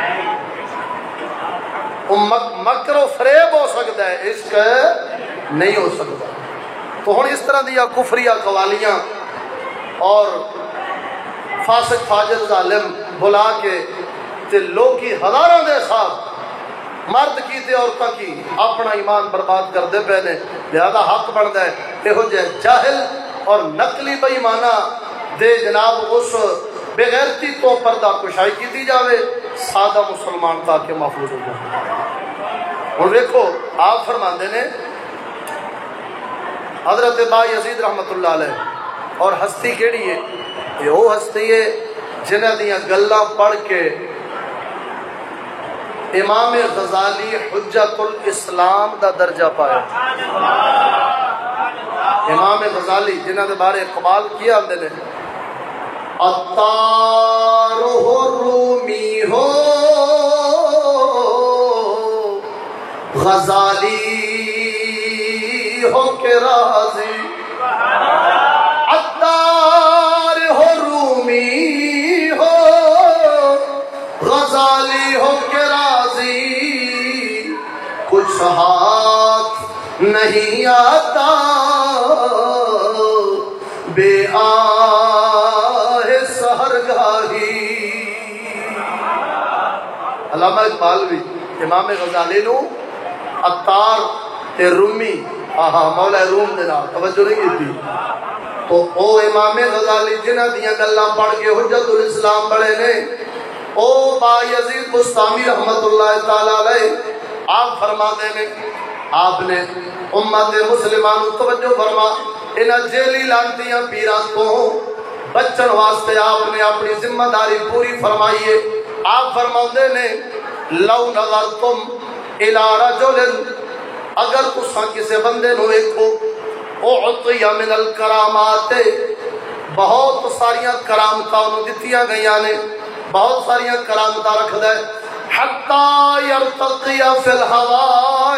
مکر و فریب ہو سکتا ہے، عشق نہیں ہو سکتا۔ تو ہن اس طرح دیا کفریہ قوالیاں اور فاسق فاجر ظالم بلا کے تے لوگی ہزاراں دے حساب مرد کی تے عورتاں کی اپنا ایمان برباد کر دے پے نے، لہذا حق بنتا ہے یہو جہ جاہل اور نقلی بے ایمانہ دے جناب اس بغیرتی تو پردہ کشائی کی دی جاوے، سادہ مسلمان تاکہ محفوظ ہو جائے۔ اور دیکھو آپ فرماندے نے حضرت با یزید رحمت اللہ علیہ، اور ہستی کیڑی ہے؟ یہ وہ ہستی ہے جنہ دیاں گلاں پڑھ کے امام غزالی حجت الاسلام دا درجہ پایا۔ امام غزالی جنہ دے بارے اقبال کیا اندے نے، عطار ہو رومی ہو غزالی ہو کے راضی، عطار ہو رومی ہو والی ہو کے راضی کچھ ہاتھ نہیں آتا بے آہ سحرگاہی. علامہ اقبال بھی امام غزالی نو عطار تے رومی آہا مولا روم دے نال توجہ نہیں کی تو او امام غزالی جنہ دیاں گلاں پڑھ کے حجت الاسلام بڑے نے او با یزید بستامی رحمت اللہ تعالی علیہ آپ فرماتے ہیں آپ نے امت مسلمان توجہ فرما انہاں جیلی لانتیاں پیراں تو بچن واسطے آپ نے اپنی ذمہ داری پوری فرمائی ہے. آپ فرماتے نے لو نظرتم الى رجل اگر تساں کسے بندے نو ویکھو اعطی من الکرامات بہت ساریاں کرامتاں نو دتیاں گئیاں نے بہت ساریاں کرامتاں رکھدا ہے حتی یرتقی فی الہواء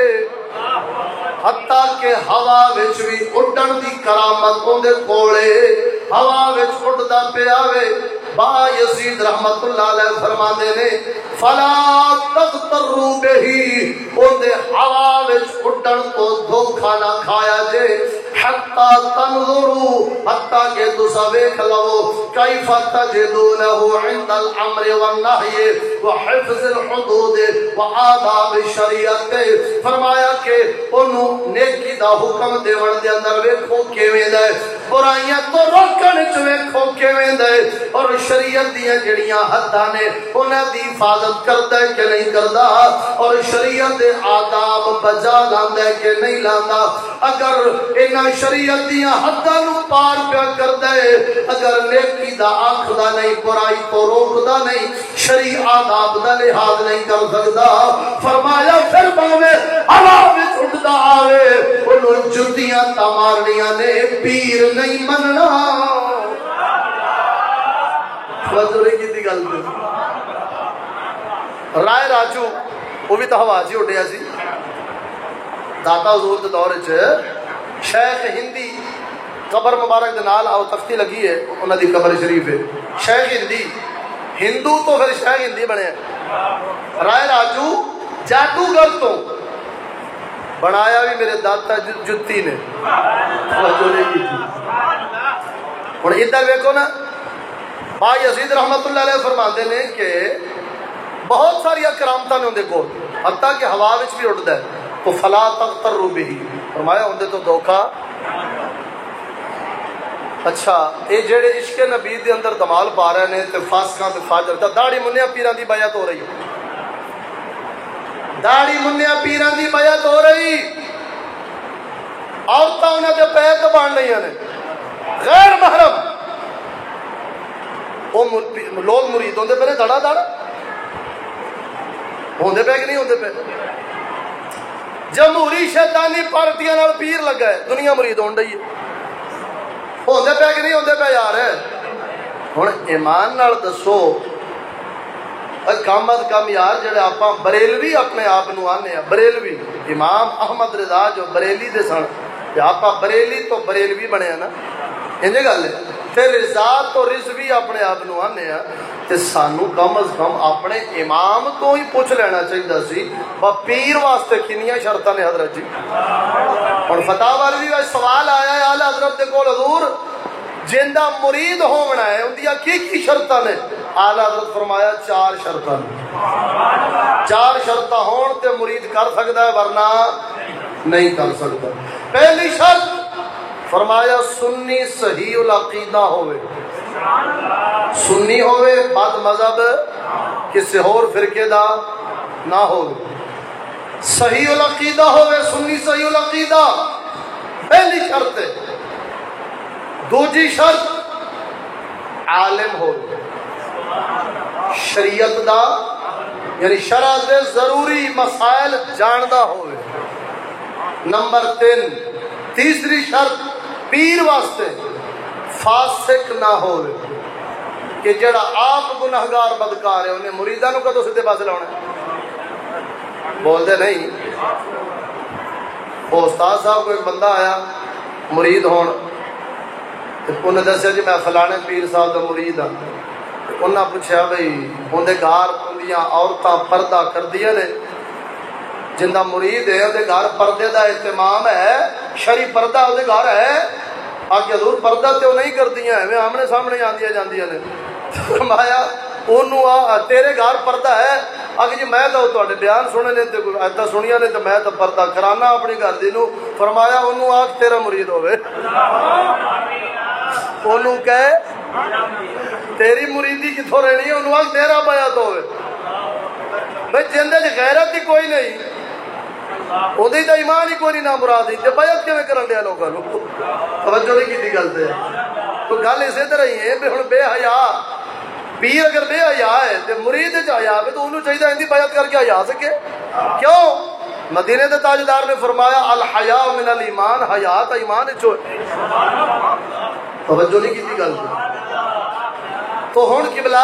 حتیٰ کہ ہوا وچ بھی اڈن دی کرامت اندے کولے ہوا وچ اڈدا پیا وے. با یزید رحمت اللہ علیہ فرماندے نے فلا تغتروا بہی اندے ہوا وچ اڈن تو دھوکھا نہ کھایا جے حتی تنظروا حتیٰ کہ تسا ویکھ لو کیف تجدونہ عند الامر والنہی وحفظ الحدود وآداب الشریعت. فرمایا کہ انہوں نیکی دا حکم دیون دے اندر ویکھو کیویں دا برائیاں تو روکن وچ ویکھو کیویں دا اور شریعت دیاں جڑیاں حداں نے انہاں دی حفاظت کردا ہے کہ نہیں کردا اور شریعت دے آداب بجا لاندا ہے کہ نہیں لاندا. اگر انہاں شریعت دیاں حداں نو پار پیا کردا ہے اگر نیکی دا آکھدا نہیں برائی تو روکدا نہیں شرعی آداب دا لحاظ نہیں کر سکدا. فرمایا پھر باویں ہوا وچ اڑدا آوے انہوں جتیاں تا مارنیاں نے پیر نہیں مننا. وزوری کی تھی گل رائے راجو وہ بھی تو ہوا جی اڈیا سی داتا حضور دے دور وچ شیخ ہندی قبر مبارک دے نال او تختی لگی ہے انہاں دی قبر شریف ہے شیخ ہندی ہندو تو پھر شیخ ہندی بنے رائے راجو جادوگر تو بنایا بھی میرے داتا جتی نے ہوں ادھر ویکو نا با یزید رحمت اللہ علیہ فرماتے ہیں کہ بہت ساری کرامتاں نے اندے کول حتیٰ کہ ہوا وچ بھی اڑدا ہے تو فلا تغتروا بہ فرمایا اندے تو دھوکا. اچھا اے جڑے عشق نبی دے اندر دمال پا رہے نے تے فاسقاں تے فاجر تے داڑھی منیا پیراں دی بیعت ہو رہی ہے داڑھی منیا پیراں دی بیعت ہو رہی عورتاں انہاں دے پیر تے بان لئیاں نے غیر محرم وہ لوگ مرید ہوندے پہ دڑا دڑ ہوندے پہ کہ نہیں ہوندے پہ جمہوری شیطانی پارٹیاں نال پیر لگا ہے دنیا مرید ہون ڈئی ہے ہوندے پہ کہ نہیں ہوندے پہ یار ہن ایمان نال دسو کم از کم یار جڑے آپاں بریلوی اپنے آپ نو آنے ہیں بریلوی امام احمد رضا جو بریلی دے سن آپاں بریلی تو بریلوی بنے ہیں نا انجے گل ہے تے رضا تو رضوی اپنے آپ نو آنے ہیں تے سانو کم از کم اپنے امام تو ہی پوچھ لینا چاہیے سی با پیر واسطے کنیاں شرطاں نے حضرت جی. اور فتح والی بھی سوال آیا ہے اعلی حضرت دے کول حضور جندا مرید ہونا ہے اندیا کی کی شرطاں نے اعلی حضرت فرمایا چار شرطاں چار شرطاں ہون تے مرید کر سکدا ہے ورنہ نہیں کر سکتا. پہلی شرط فرمایا سنی صحیح العقیدہ ہوئے سنی ہوئے بد مذہب کسی اور فرقے دا نہ ہوئے صحیح العقیدہ ہوئے سنی صحیح العقیدہ پہلی شرط ہے. دوجی شرط عالم ہوئے شریعت دا یعنی شرع دے ضروری مسائل جاندہ ہوئے. نمبر تین تیسری شرط پیر واسطے فاسق نہ ہوئے کہ جڑا آپ گناہگار بدکار ہے انہیں مریداں نو کدو سیدھے پاسے لاؤنا ہے بول دے نہیں. وہ استاد صاحب کو ایک بندہ آیا مرید ہون انہیں دسیا جی میں فلانے پیر صاحب دا مرید ہاں انہاں پوچھا بھئی اندے گھر اندیاں عورتاں پردہ کردیاں نے، جندہ مرید ہے اندے گھر پردے دا اہتمام ہے، شرعی پردہ اندے گھر ہے، آگے حضور پردہ تے وہ نہیں کردیاں ہیں، میں آمنے سامنے آندیاں جاندیاں نے۔ فرمایا انہوں آ تیرے گھر پردہ ہے، آگے جی میں تو تواڈے بیان سنے نے تے ایدا سنیا نے تے میں تو پردہ کرانا اپنی گھر دی نو۔ فرمایا انہوں آ تیرا مرید ہوئے، انہوں کہے تیری مریدی کتھوں رہنی ہے، انہوں آ تیرا بیعت ہوئے۔ بھئی جندے دی غیرت ہی کوئی نہیں، اودی دا ایمان ہی کوئی نہیں نہ مراد ہی تے بیعت کیویں کرن دیا لوکاں نو؟ توجہ نہیں کیتی گل تے تو گل اسی طرح ہی ہے، ہن بے حیا پیر اگر بے حیا ہے تے مرید وچ حیا ہے تو انہوں چاہیے اندی بیعت کر کے حیا سکے۔ کیوں؟ مدینے دے تاجدار نے فرمایا الحیاء من الایمان، حیا تا ایمان وچ ہے۔ توجہ نہیں کیتی گل تو ہن قبلہ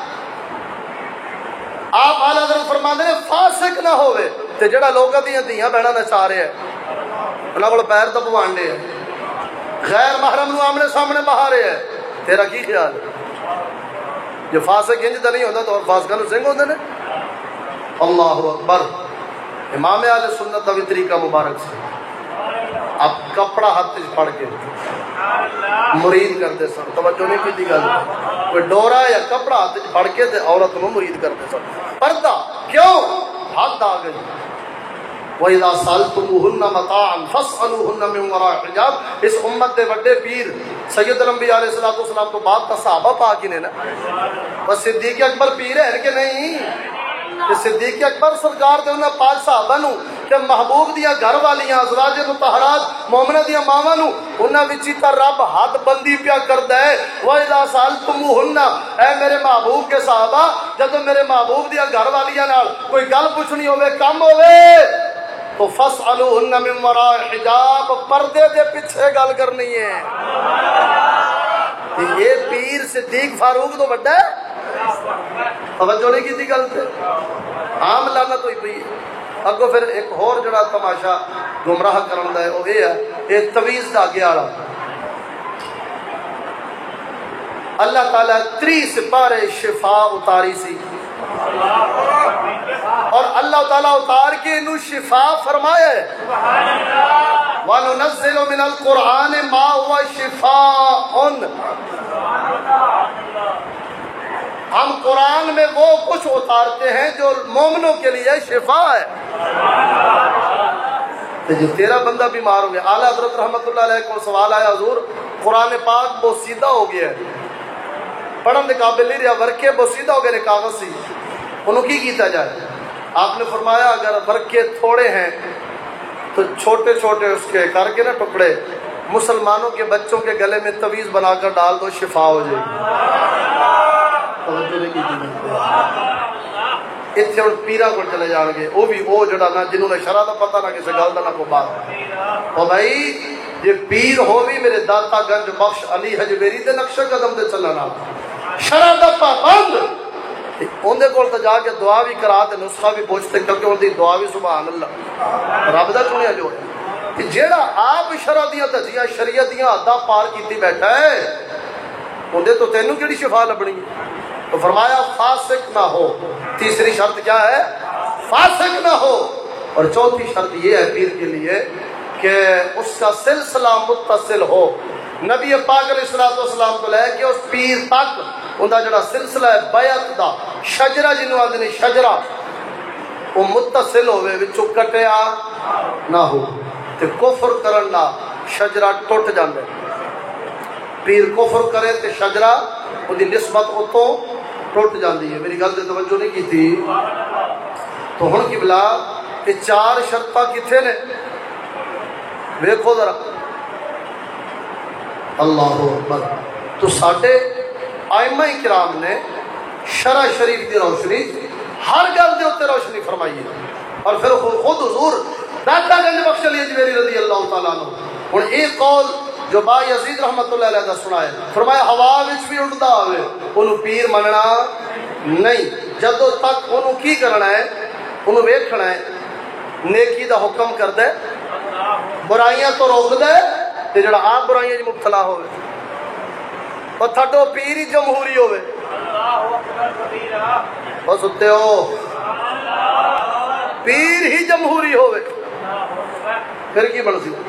آپ اعلیٰ حضرت فرماندے نے فاسق نہ ہوئے تے جڑا لوکاں دیاں دھیاں بہناں نچا رہے ہیں، انہاں کول پیر دبوانڈے ہیں، غیر محرم نو آمنے سامنے بہا رہے ہیں، تیرا کی خیال ہے؟ جو فاسق انج دا نہیں ہوتا تو اور فاسقاں نو سنگ ہوندے نے؟ اللہ اکبر۔ امام اہل سنت دا بھی طریقہ مبارک سے اب کپڑا ہاتھ وچ پھڑ کے مرید کرتے سن، توجہ نہیں کیتی گل، کوئی ڈورا یا کپڑا ہاتھ وچ پھڑ کے تے عورت نو مرید کرتے سن۔ پردہ کیوں؟ حد آ گئی۔ وَإِذَا سَأَلْتُمُوهُنَّ مَتَاعًا فَاسْأَلُوهُنَّ مِنْ وَرَاءِ حِجَابٍ۔ اس امت دے بڑے پیر سید الانبیاء علیہ الصلوۃ والسلام تو بعد کا صحابہ پاک ہی نے نا، بس صدیق اکبر پیر ہے کہ نہیں؟ کہ صدیق اکبر سرکار دے انہاں پانچ صحابہ نو کہ محبوب دیا گھر والیاں ازواج مطہرات مومنہ دیا ماواں نو انہاں وچ تے رب حد بندی پیا کردا ہے۔ وَإِذَا سَأَلْتُمُوهُنَّ، اے میرے محبوب کے صحابہ جدوں میرے محبوب دیا گھر والیاں نال کوئی گل پوچھنی ہوے کم ہوے تو فَاسْأَلُوهُنَّ مِنْ وَرَاءِ حِجَابٍ، پردے دے پیچھے گل کرنی ہے۔ یہ پیر صدیق فاروق تو بڑا ہے، توجہ نہیں کی گل تے عام لعنت ہوئی پئی۔ اگوں پھر ایک اور جڑا تماشا گمراہ کرن دا ہے وہ یہ ہے، یہ تویز دھاگے والا۔ اللہ تعالیٰ تری سپارے شفا اتاری سی اور اللہ تعالیٰ اتار کے انہوں شفا فرمایا ہے۔ وَنُنَزِّلُ مِنَ الْقُرْآنِ مَا هُوَ شِفَاءٌ، ہم قرآن میں وہ کچھ اتارتے ہیں جو مومنوں کے لیے شفا ہے۔ جو تیرا بندہ بیمار ہو گیا، اعلیٰ حضرت رحمت اللہ علیہ کو سوال آیا، حضور قرآن پاک بہت سیدھا ہو گیا ہے، پڑھن دے قابل نہیں رہا، ورکے بہت سیدھا ہو گئے نے کاغذ سی، انہوں کی کیتا جائے؟ آپ نے فرمایا اگر ورکے تھوڑے ہیں تو چھوٹے چھوٹے اس کے کر کے نا ٹکڑے مسلمانوں کے بچوں کے گلے میں تویز بنا کر ڈال دو، شفا ہو جائے گی۔ اتنے ہوں پیرا کو چلے جان گے، وہ بھی وہ جڑا نہ جنہوں نے شرع دا پتہ نہ کسی گل دا نہ کوئی بات۔ اور بھائی یہ پیر ہو بھی میرے داتا گنج بخش علی حجویری دے نقشہ قدم دے چلنا، شرع دا پابند، اندے کول تے جا کے دعا بھی کرا تے نسخہ بھی پوچھتے، کیونکہ ان دی دعا بھی سبحان اللہ رب دا چنیا جو ہے۔ جیڑا آپ شرع دیاں دھجیاں شریعت دیاں حداں پار کیتی بیٹھا ہے، اندے تو تینوں کیڑی شفا لبنی؟ تو فرمایا فاسق نہ ہو، تیسری شرط کیا ہے؟ فاسق نہ ہو، اور چوتھی شرط یہ ہے پیر کے لیے کہ اس کا سلسلہ متصل ہو، نبی پاک علیہ الصلوۃ والسلام کو لے کے اس پیر تک ان کا جڑا سلسلہ ہے بیعت دا، شجرہ جنہوں آدھے نے شجرہ، وہ متصل ہوئے وچوں کٹیا نہ ہو، تے کفر کرنا شجرہ ٹوٹ جاندے، پیر کفر کرے تے شجرہ وہ دی نسبت اتوں ٹوٹ جاندی ہے۔ میری گل تے توجہ نہیں کی تھی؟ تو ہن قبلہ یہ چار شرطاں کتھے نے؟ ویکھو ذرا، اللہ اکبر۔ تو ساڈے ائمہ کرام نے شرع شریف دی روشنی ہر گل دے اوتے روشنی فرمائی ہے، اور پھر خود حضور داتا گنج بخش علی حجویری رضی اللہ تعالیٰ عنہ ہن ایک قول جو با یزید رحمت اللہ علیہ دا سنائے، فرمایا ہوا وچ بھی اڑدا ہوئے انہوں پیر مننا نہیں، جدوں تک انہوں کی کرنا ہے، انہوں ویکھنا ہے نیکی دا حکم کر دے، برائیاں تو روک دے، تے جڑا آپ برائیاں جی مبتلا ہوئے، اور تھڈو پیر ہی جمہوری ہوئے، بس ستے ہو پیر ہی جمہوری ہوئے پھر کی بن سی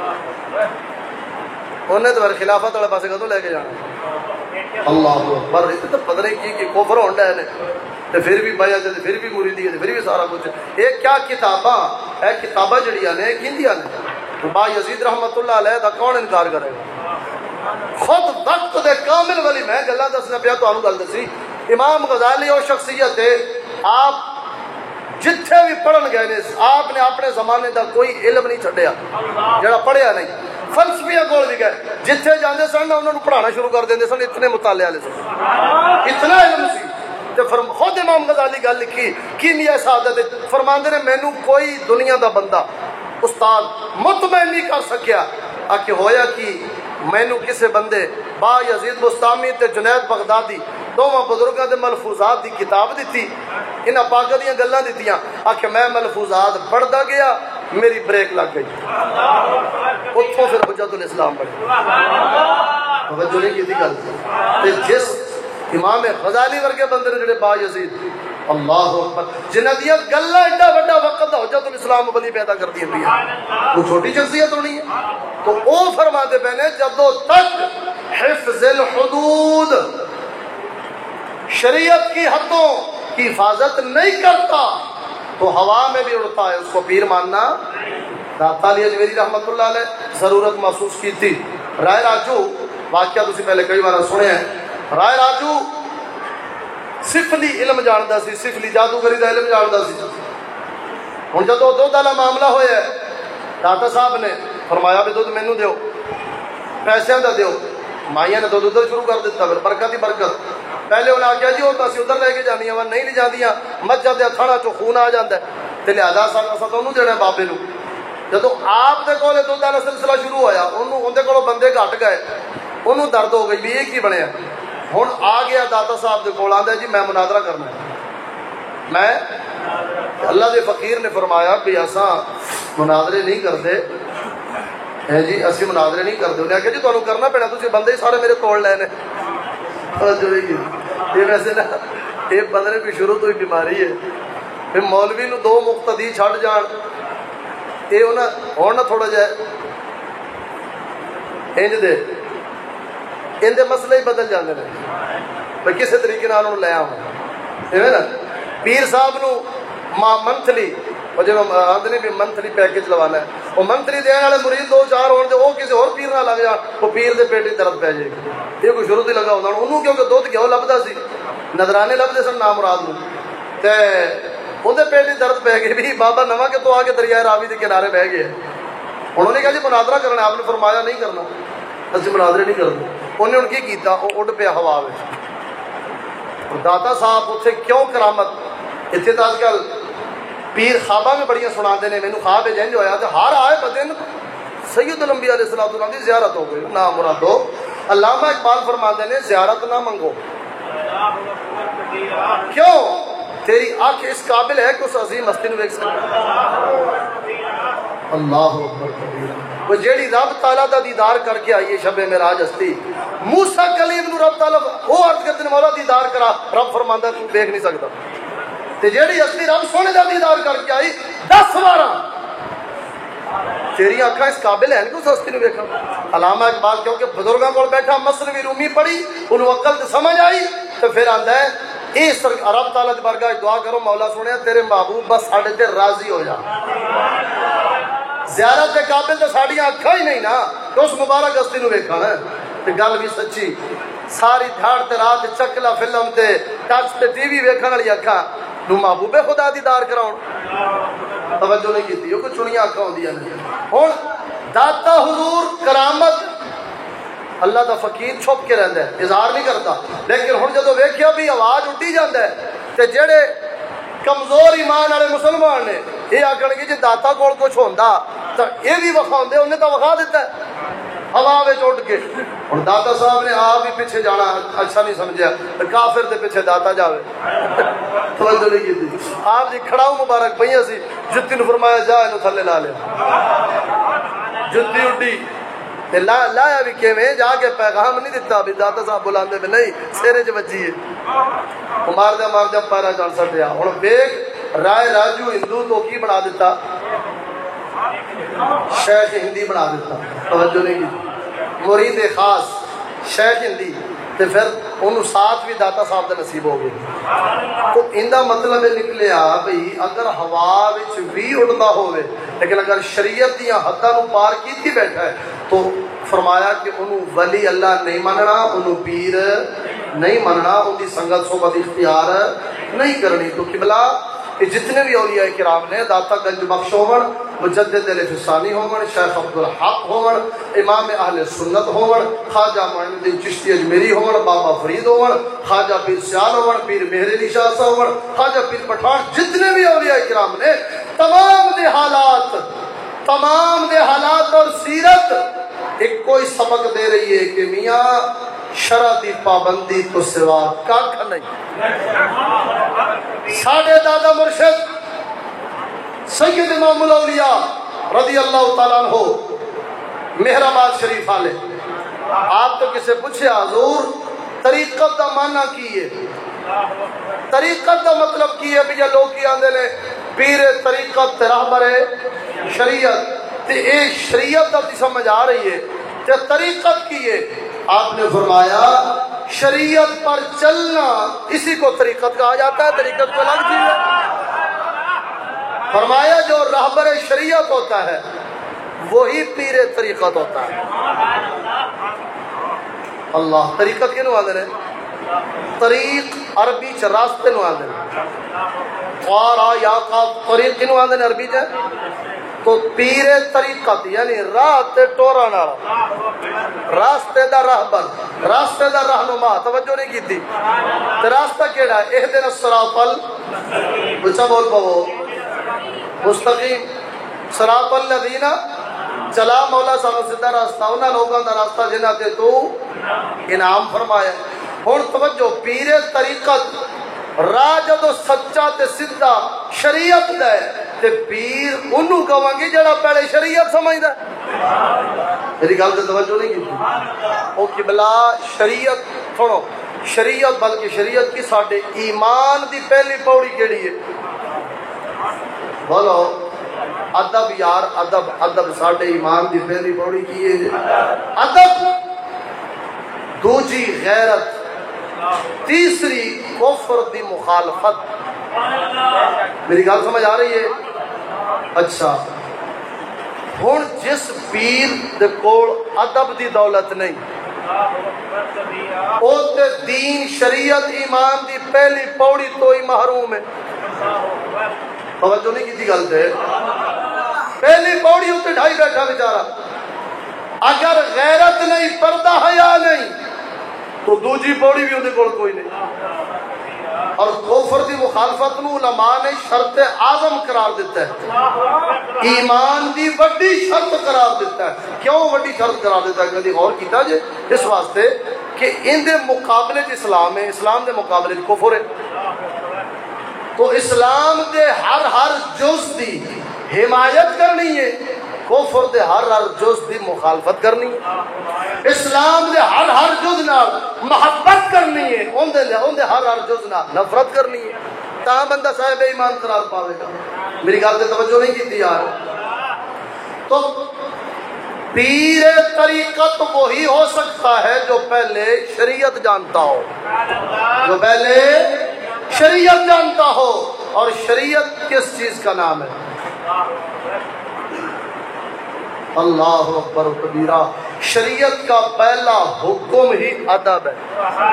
انہیں تو خلافت والے پاسے کدوں لے کے جانا اللہ اکبر تو پتہ نہیں کی کہ کفر ہوندا ہے تے پھر بھی بھائی تے پھر بھی مریدی ہے پھر بھی سارا کچھ یہ کیا کتاباں اے کتاباں جڑیاں نے کیندیاں نے با یزید رحمت اللہ علیہ دا کون انکار کرے گا خود وقت دے کامل والی میں گلاں دسنا پیا تانوں گل دسی امام غزالی اور شخصیت ہے آپ جتھے بھی پڑھن گئے نے آپ نے اپنے زمانے دا کوئی علم نہیں چھڈیا جڑا پڑھیا نہیں فلسفیاں کول بھی گئے جتھے جاندے سن انہاں نوں پڑھانا شروع کر دیندے سن اتنے مطالعے والے سن اتنا علم سی تے فرم خود امام غزالی گل لکھی کیمیا سعادت فرماندے نے مینوں کوئی دنیا دا بندہ استاد مطمئن نہیں کر سکیا آ کہ ہویا کہ مینوں کسے بندے با یزید بستامی تے جنید بغدادی دوواں بزرگاں دے ملفوظات دی کتاب دتی انہاں پاکاں دیاں گلاں دتیاں آ کہ میں ملفوظات پڑھدا گیا میری بریک لگ گئی اتھوں پھر حجت الاسلام بڑھی توجہ نہیں کی گل تے جس امام غزالی ورگے بندے نے جڑے با یزید اللہ اکبر جنہاں دیاں گلاں ایڈا بڑا وقت دا حجت الاسلام بلی پیدا کر دی پئی وہ چھوٹی شخصیت ہونی ہے تو او فرماتے پے نے جدوں تک حفظ الحدود شریعت کی حدوں کی حفاظت نہیں کرتا تو ہوا میں بھی اڑتا ہے اس کو پیر ماننا داتا علی اجمیری رحمت اللہ علیہ ضرورت محسوس کی تھی رائے راجو واقعہ تسی پہلے کئی بار سنے ہیں رائے راجو سفلی علم جاندا سی سفلی جادوگری دا علم جاندا سی ہن جدوں دودھ والا معاملہ ہویا ہے داتا صاحب نے فرمایا بھی دودھ مینوں دیو پیسے دا دیو مائیاں نے دودھ ادھر شروع کر دیتا پھر برکت ہی برکت پہلے انہیں آخیا جی وہ تو اسی ادھر لے کے جانی وا نہیں لے جاندیاں مجھا دے تھڑا چو خون آ جاندا ہے تے لہذا اساں تو انہوں دینا بابے نوں جدوں آپ دے کولے دودھ والا سلسلہ شروع ہویا انہوں اندے کولوں بندے گھٹ گئے انہوں درد ہو گئی بھی یہ کی بنیا ہن آ گیا داتا صاحب دے کول آندا جی میں مناظرہ کرنا ہے میں اللہ دے فقیر نے فرمایا بھی اساں مناظرے نہیں کرتے ہے جی اسی مناظرے نہیں کرتے انہیں آخیا جی تمہیں کرنا پینا تھی بندے سارے میرے توڑ لے نے یہ ویسے نا یہ بندے کی شروع تو ہی بیماری ہے پھر مولوی نو دو مقتدی چھڑ جان یہ ہونا ہونا تھوڑا جا انج دے ان دے مسئلے ہی بدل جاندے نے بھئی کسے طریقے نال انہوں لے آؤں ایویں نا پیر صاحب نو منتھلی اور جب آدھنے بھی منتھلی پیکج لوانا ہے وہ منتھلی دینے والے مرید دو چار ہونے دے وہ کسی اور پیر نہ لگ جان وہ پیر دے پیٹ درد پہ جائے گی یہ کوئی شروع ہی لگا ہوتا انہوں کیونکہ دودھ گھیو لبدا سی نظرانے لبدے سن نام مراد نو تے اندے پیٹ درد پہ گئے بھی بابا نواں کے تو آگے دریائے راوی دے کنارے بہ گئے انہوں نے کہا جی مناظرہ کرنا آپ نے فرمایا نہیں کرنا اسی مناظرے نہیں کرنا انہیں ان کی کیتا وہ اڈ پیا ہوا وچ داتا صاحب اتنے کیوں کرامت اتنے تو آج کل پیر خوابہ میں بڑیاں سنا دے نے مینوں خواب جنج ہویا تے ہر آئے بدن سید الانبیاء علیہ الصلوۃ والسلام دی زیارت ہو گئی نا مرادو علامہ اقبال فرماتے نے زیارت نہ منگو کیوں تیری آنکھ اس قابل ہے کہ اس عظیم ہستی نو دیکھ سکے اللہ اکبر کبیرہ وہ جیڑی رب تعالیٰ دا دیدار کر کے آئیے شب معراج ہستی موسیٰ کلیم نو رب تعالیٰ وہ عرض کرتے ہیں مولا دیدار کرا رب فرماندا تو دیکھ نہیں سکتا تے جیڑی ہستی رب سونے دا دیدار کر کے آئی دس بارہ تیری آنکھاں اس قابل ہیں کہ اس ہستی نو دیکھا علامہ اقبال کیونکہ بزرگاں کول بیٹھا مثنوی رومی پڑھی انہوں عقل تے سمجھ آئی تو پھر آندا ہے اس رب تعالیٰ دی بارگاہ دعا کرو مولا سونے تیرے محبوب بس ساڈے تے راضی ہو جا زیارت کے قابل تو ساڑیاں اکھا ہی نہیں نا تو اس مبارک ہستی نو ویکھا نا تے گل بھی سچی ساری دھاڑ تے رات چکلا فلم تے ٹچ تے ٹی وی ویکھن والی اکھاں نو محبوب خدا دیدار کراؤن توجہ نہیں کیتی وہ کوئی چنیاں اکھاں ہوندیاں نے ہن داتا حضور کرامت اللہ دا فقیر چھپ کے رہندا ہے اظہار نہیں کرتا لیکن ہن جدوں ویکھیا بھی آواز اٹھی جاندا ہے تے جڑے کمزور ایمان والے مسلمان نے یہ آخر گے جی داتا کول کچھ ہوندا تو یہ بھی وکھاؤندے انہیں تو وکھا دیتا ہے ہوا وچ اٹھ کے ہن داتا صاحب نے آپ ہی پیچھے جانا اچھا نہیں سمجھا کافر دے پیچھے داتا جاوے توجہ نہیں کیتی آپ جی کھڑاؤ مبارک پئیاں سی جتی نو فرمایا جا اینو تھلے لا لے جتی اڈی لا لایا بھی کیویں جا کے پیغام نہیں دیتا بھی داتا صاحب بلاندے میں نہیں سیرے چ بچی ہے وہ مار دیا مار دیا پیرا چڑھ سٹیا ہن ویکھ رائے راجو ہندو تو کی بنا دیتا شیخ ہندی بنا دیتا توجہ نہیں کی مرید خاص شیخ ہندی تے پھر انہوں ساتھ بھی داتا صاحب دے نصیب ہو گئے تو اندہ مطلب نکلیا بھئی اگر ہوا وچ بھی اڑتا ہوئے لیکن اگر شریعت دیا حداں نو پار کیتی بیٹھا ہے تو فرمایا کہ انہوں ولی اللہ نہیں مننا انہوں پیر نہیں مننا ان دی سنگت صحبت اختیار نہیں کرنی تو قبلہ کہ جتنے بھی اولیاء کرام نے داتا گنج بخش ہون مجدد الفسانی ہون شیخ عبدالحق ہون امام اہل سنت ہون خواجہ معین الدین چشتی اجمیری ہون بابا فرید ہون خواجہ پیر سیال ہون پیر مہر علی شاہ صاحب ہون خواجہ پیر پٹھان جتنے بھی اولیاء کرام نے تمام دے حالات تمام دے حالات اور سیرت ایک کوئی سبق دے رہی ہے کہ میاں شرع دی پابندی تو سوا کاکھ نہیں ساڑھے دادا مرشد سید امام الاولیاء رضی اللہ تعالیٰ عنہ مہرآباد شریف والے آپ تو کسے پوچھے حضور طریقت دا معنی کی ہے طریقت دا مطلب کی ہے بھی لوگ کی آندے نے پیر طریقت رہبر شریعت تے اے شریعت دا سمجھ آ رہی ہے تے طریقت کی ہے آپ نے فرمایا شریعت پر چلنا اسی کو طریقت کہا جاتا ہے طریقت کو الگ چیز ہے فرمایا جو رہبر شریعت ہوتا ہے وہی پیر طریقت ہوتا ہے اللہ طریقت کے نو آدھر ہے طریق عربی چ راستے نو آدھر ہے قارا یا قاف طریق کے نو آدھر عربی چ تو پیر طریقت یعنی راہ تے ٹورا نالا راستے دا رہبر راستے دا رہنما توجہ نہیں کی تھی تے راستہ کیڑا ہے اہدنا الصراط ال بچا بول پاو مستقیم صراط الذین چلا مولا صاحب سیدھا راستہ انہاں لوگاں دا راستہ جنہاں تے تو انعام فرمایا ہن توجہ پیر طریقت راہ جدو سچا تے سیدھا شریعت دا ہے تے پیر انہوں کہاں گی جڑا پہلے شریعت سمجھدا میری گل تے توجہ نہیں کی او قبلہ شریعت سنو شریعت بلکہ شریعت کی ساڈے ایمان دی پہلی پوڑی کیڑی ہے بولو ادب یار ادب ادب ساڈے ایمان دی پہلی پوڑی کی ہے ادب دوجی غیرت تیسری کفر دی مخالفت میری گل سمجھ آ رہی ہے اچھا ہن جس پیر دے کول ادب دی دولت نہیں او تے دین شریعت ایمان دی پہلی پوڑی تو ہی محروم ہے توجہ نہیں کی گل تے پہلی پوڑی تے ڈھائی بیٹھا بیچارہ اگر غیرت نہیں پردہ حیا نہیں تو دوجی پوڑی بھی اندے کول کوئی نہیں اور کفر دی مخالفت نو علماء نے شرط اعظم قرار دیتا ہے ایمان دی وڈی شرط قرار دیتا ہے کیوں وڈی شرط قرار دیتا ہے کدی غور کیتا جے اس واسطے کہ ان دے مقابلے چ اسلام ہے اسلام دے مقابلے چ کفر ہے تو اسلام دے ہر ہر جز دی حمایت کرنی ہے کفر دے ہر ہر جز دی مخالفت کرنی ہے اسلام دے ہر ہر جز نال محبت کرنی ہے ان دے ان دے ہر ہر جز نال نفرت کرنی ہے تا بندہ صاحب ایمان قرار پاوے گا میری گل تے توجہ نہیں کیتی یار تو پیر طریقت وہی ہو سکتا ہے جو پہلے شریعت جانتا ہو جو پہلے شریعت جانتا ہو اور شریعت کس چیز کا نام ہے اللہ اکبر و کبیرہ شریعت کا پہلا حکم ہی ادب ہے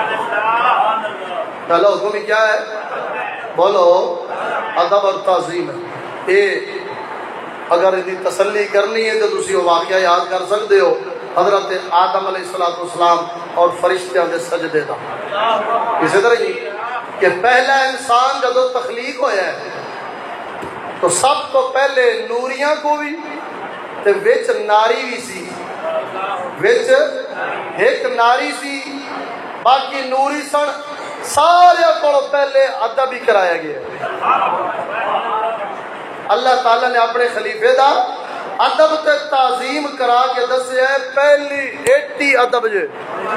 پہلا حکم ہی کیا ہے بولو ادب اور تعظیم ہے اے اگر ادھی تسلی کرنی ہے تو تسی وہ واقعہ یاد کر سکتے ہو حضرت آدم علیہ السلام اور فرشتیاں دے سجدے دا اسی طرح ہی کہ پہلا انسان جدو تخلیق ہویا ہے تو سب تو پہلے نوریاں کو بھی تے وچ ناری بھی سی وچ ایک ناری سی باقی نوری سن سارے کو پہلے ادب ہی کرایا گیا اللہ تعالیٰ نے اپنے خلیفے دا ادب تے تعظیم کرا کے دسیا ہے پہلی ایٹی ادب جے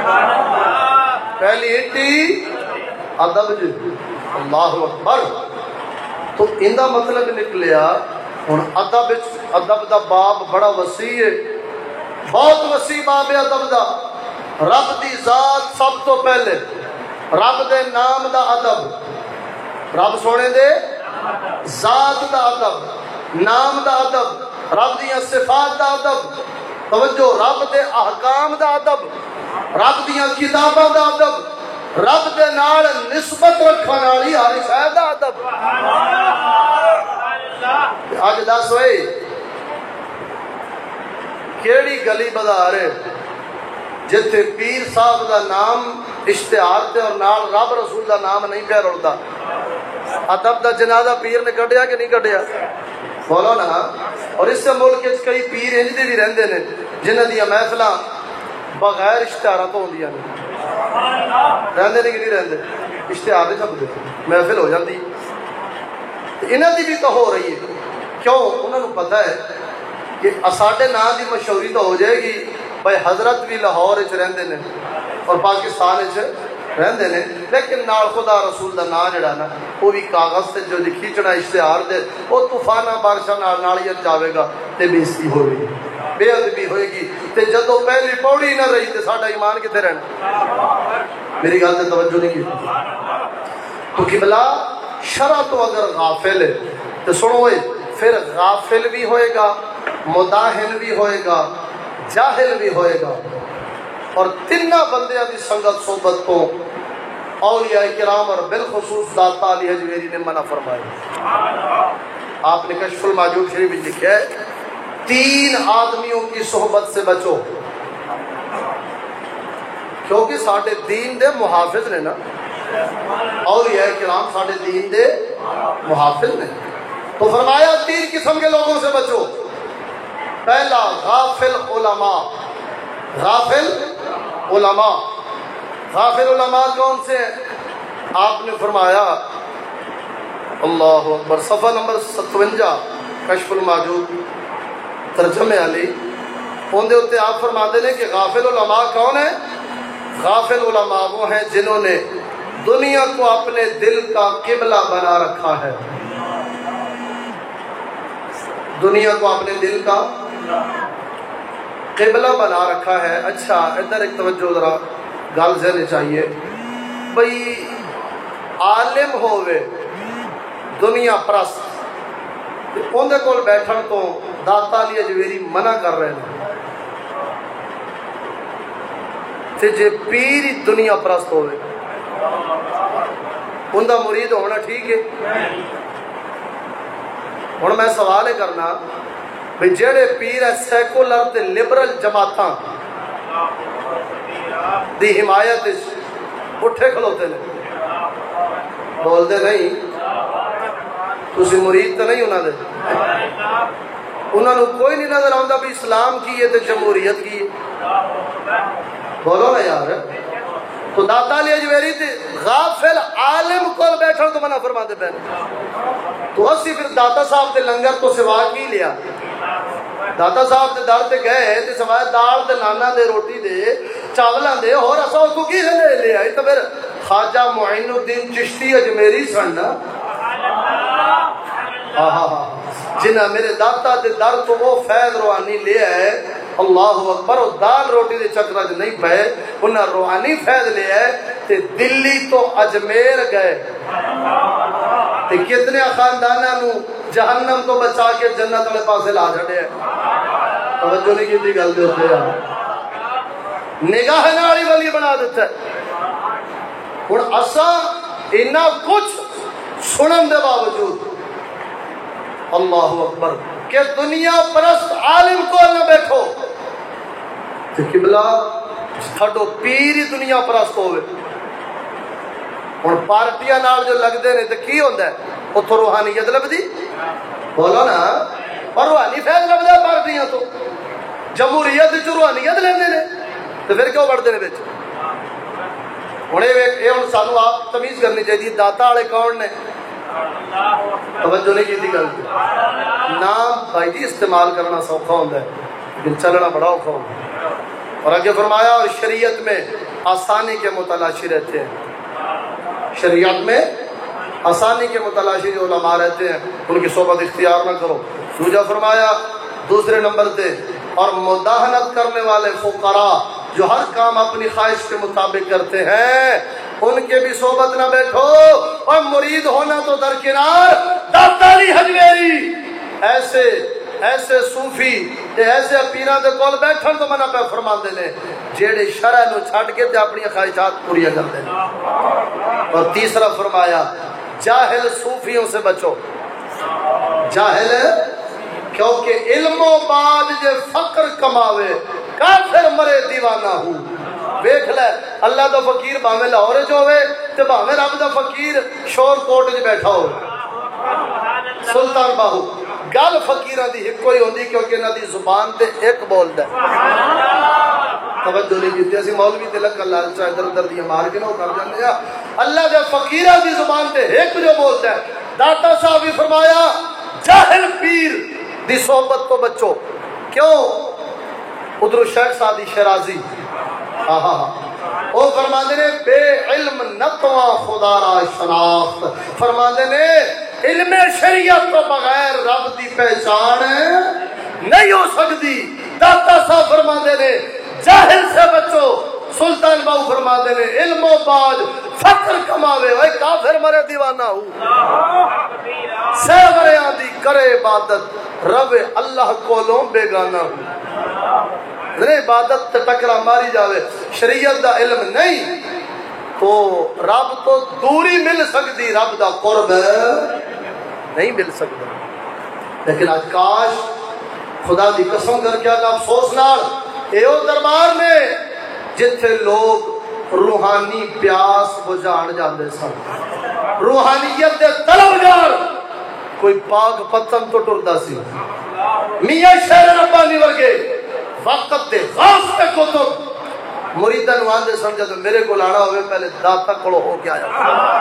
پہلی ایٹی ادب جے اللہ اکبر. تو ان دا مطلب نکلیا ہن ادب ادب دا باب بڑا وسیع ہے, بہت وسیع باب ہے ادب دا. رب دی ذات سب تو پہلے, رب دے نام دا ادب, رب سونے دے ذات دا ادب, نام دا ادب, رب دیاں صفات دا ادب, توجہ رب دے احکام دا ادب, رب دیاں کتاباں دا ادب, رب دے نال نسبت رکھن والی ہر شے دا ادب. اج دس ہوئے کیڑی گلی بازار ہے جتھے پیر صاحب دا نام اشتہار تے اور نال رب رسول دا نام نہیں پیا رلدا؟ ادب دا جنازہ پیر نے کڈیا کہ نہیں کڈیا؟ بولو نا. اور اس سے ملک وچ کئی پیر انج دے بھی رہندے نے جنہاں دیاں محفلاں بغیر اشتہاراں تو ہوندیاں نے. رہندے نے کہ نہیں رہندے؟ اشتہار دے چھپ دے محفل ہو جاندی. انہاں دی بھی تو ہو رہی ہے. کیوں؟ انہاں نوں پتہ ہے کہ ساڈے نام دی مشہوری تو ہو جائے گی. بھائی حضرت بھی لاہور وچ رہندے نے اور پاکستان وچ رہندے نے, لیکن نال خدا رسول دا نام جڑا نا وہ بھی کاغذ تے جو کھینچنا اشتہار دے وہ طوفانہ بارشاں نال نالیت جاوے گا تے بے عزتی ہوے گی, بے ادبی ہوئے گی. تے جدوں پہلی پوڑی نہ رہی تے ساڈا ایمان کتے رہنا؟ میری گل تے توجہ نہیں کی. تو قبلہ شرع تو اگر غافل ہے تو سنو اے پھر غافل بھی ہوئے گا, مداہن بھی ہوئے گا, جاہل بھی ہوئے گا. اور تینہ بندیاں دی سنگت صحبت کو اولیاء کرام اور بالخصوص داتا علی حجویری نے منع فرمایا. آپ نے کشف المعجوب شریف میں لکھا ہے تین آدمیوں کی صحبت سے بچو, کیونکہ ساڈے دین دے محافظ نے نا, اولیاء کرام ساڈے دین دے محافظ نے. تو فرمایا تین قسم کے لوگوں سے بچو. پہلا غافل علماء, غافل علماء. غافل علماء کون سے ہیں؟ آپ نے فرمایا اللہ اکبر, صفحہ نمبر ستوجا کشف المعجوب ترجمے علی, ان دے اتے آپ فرماتے ہیں کہ غافل علماء کون ہیں؟ غافل علماء وہ ہیں جنہوں نے دنیا کو اپنے دل کا قبلہ بنا رکھا ہے. دنیا کو اپنے دل کا قبلہ بنا رکھا ہے. اچھا ادھر ایک توجہ ذرا گل ذہن چاہیے. بھئی عالم ہوئے دنیا پرست اندر کول بیٹھن تو داتا علی حجویری منع کر رہے ہیں. تے جے پیر دنیا پرست ہوئے اندر مرید ہونا ٹھیک ہے؟ ہوں میں سوال یہ کرنا بھئی جہے پیر ہے سیکولر تے لبرل جماعتاں دی حمایت اٹھے کھلوتے ہیں, بولتے نہیں, تسی مرید تو نہیں انہوں دے, انہوں نے کوئی نہیں نظر آتا بھی اسلام کی ہے تو جمہوریت کی ہے. بولو نا یار. تو داتا علی حجویری تے غافل عالم کو بیٹھن تو منع فرما دے پہنے. تو اسی پھر داتا صاحب تے لنگر تو سوا کی لیا؟ داتا صاحب تے در تے گئے تے سوائے دال تے نانا دے روٹی دے چاولاں دے اور اسا اس کو کی لے لے آئی. تو پھر خواجہ معین الدین چشتی اجمیری سن جنہ میرے داتا دے در تو وہ فیض روحانی لے آئے. اللہ اکبر. وہ دال روٹی دے چکرہ جو نہیں پہے انہاں روحانی فیض لے آئے تے دلی تو اجمیر گئے تے کتنے خاندانہ نو جہنم تو بچا کے جنت والے پاسے لا جڑے ہیں. توجہ نہیں کی تھی گل دے ہوتے ہیں, نگاہ نالی ولی بنا دیتا ہے. اور اسا انہا کچھ سنن دے باوجود اللہ اکبر کہ دنیا پرست عالم کو نہ بیٹھو تو قبلہ تھڑو پیری دنیا پرست ہوئے. اور پارٹیاں نال جو لگ دے نے تو کی ہوندہ ہے وہ تو روحانیت لب دی. بولو نا. اور روحانی فیض لب دے پارٹیاں تو جمہوریت جو روحانیت لیندے نے تو پھر کیوں بڑھ دے نے بیچ. انہیں یہ سانو آپ تمیز کرنی چاہیے داتا والے کون نے توجہ نہیں کی تھی گل پہ نام بھائی جی استعمال کرنا سوکھا ہوتا ہے لیکن چلنا بڑا اوکھا ہوتا ہے. اور آگے فرمایا اور شریعت میں آسانی کے متلاشی رہتے ہیں. شریعت میں آسانی کے متلاشی جو علماء رہتے ہیں ان کی صحبت اختیار نہ کرو. دوجا فرمایا دوسرے نمبر پہ اور مداہنت کرنے والے فقراء جو ہر کام اپنی خواہش کے مطابق کرتے ہیں ان کے بھی صحبت نہ بیٹھو. اور مرید ہونا تو درکنار داتا علی حجویری ایسے ایسے صوفی ایسے پیران دے کول بیٹھن تو منع پہ فرما دینے جیڑے شرع نو چھڈ کے تے اپنی خواہشات پوری کر دیں. اور تیسرا فرمایا جاہل صوفیوں سے بچو. جاہل کیونکہ علم و بعد جے فقر کماوے کافر مرے دیوانہ ہوں. ویکھ لے اللہ دا فقیر باویں لاہور جو ہوئے تے باویں رب دا فقیر شور کوٹ وچ بیٹھا ہو سلطان باہو گل فقیراں دی ایک کوئی ہوندی کیونکہ انہاں دی زبان تے ایک بولدا ہے. توجہ نہیں کیتی اسی مولوی تے لگ اللہ چا ادھر ادھر دی مار کے نہ کر جاندے ہیں. اللہ دے فقیراں دی زبان تے ایک جو بولدا ہے. داتا صاحب بھی فرمایا جاہل پیر دی صحبت تو بچو. کیوں؟ ادھر شیخ سعدی شیرازی ہاں ہاں وہ فرماندے نے بے علم نتواں خدا را شناخت. فرماندے نے علم شریعت تو بغیر رب دی پہچان نہیں ہو سکتی. داتا صاحب فرماندے نے جاہل سے بچو. سلطان باہو فرماندے نے علم و باج فقر کماوے وے کافر مرے دیوانہ ہو. سہ وریاں دی کرے عبادت رب اللہ کولوں بیگانہ ہو. عبادت ٹکرا ماری جاوے شریعت دا علم نہیں تو رب تو دوری مل سکتی رب دا قرب نہیں مل سکتا. لیکن آج کاش خدا دی قسم کر کے اللہ افسوس نال ایو دربار میں جتھے لوگ روحانی پیاس بجھان جاندے سن روحانیت دے طلبگار کوئی پاک پتن تو ٹردا سی. میاں شیر ربانی ورگے وقت دے غاز تے کتب مریدان واندے سمجھا تو میرے کو لانا ہوئے پہلے داتا کڑو ہو کے آیا.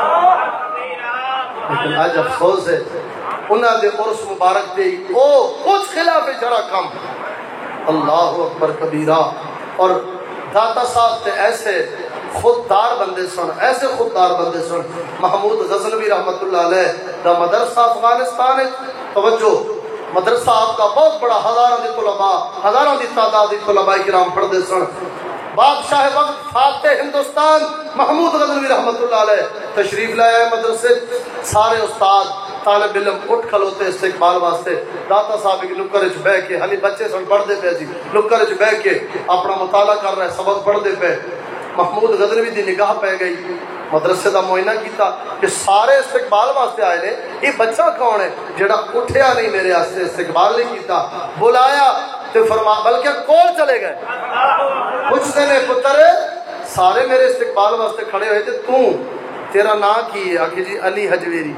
لیکن آج افسوس ہے انہاں دے عرص مبارک دے او کچھ خلاف جرا کم اللہ اکبر کبیرہ. اور داتا صاحب تے ایسے خوددار بندے سن ایسے خوددار بندے سن. محمود غزنوی رحمت اللہ علیہ دا مدرسہ افغانستان ہے. توجہ مدرسہ آپ کا بہت بڑا ہزاروں دی طلباء ہزاروں دی تعداد دی طلباء کرام پڑھتے سن. بادشاہ وقت فاتح ہندوستان محمود غزنوی رحمت اللہ علیہ تشریف لائے مدرسے. سارے استاد طالب علم اٹھ کھلوتے استقبال واسطے. داتا صاحب کی نکر وچ بیٹھ کے حالی بچے سن پڑھتے پے جی نکر وچ بیٹھ کے اپنا مطالعہ کر رہے سبق پڑھتے پے. محمود غزنوی دی نگاہ پہ گئی مدرسے دا معائنہ کیتا کہ سارے استقبال واسطے آئے نے یہ بچہ کون ہے جڑا اٹھیا نہیں میرے واسطے استقبال نہیں کیتا. بلایا تو فرما بلکہ کول چلے گئے پوچھتے نے پتر سارے میرے استقبال واسطے کھڑے ہوئے تھے تو تیرا نام کی ہے؟ آخر جی علی حجویری.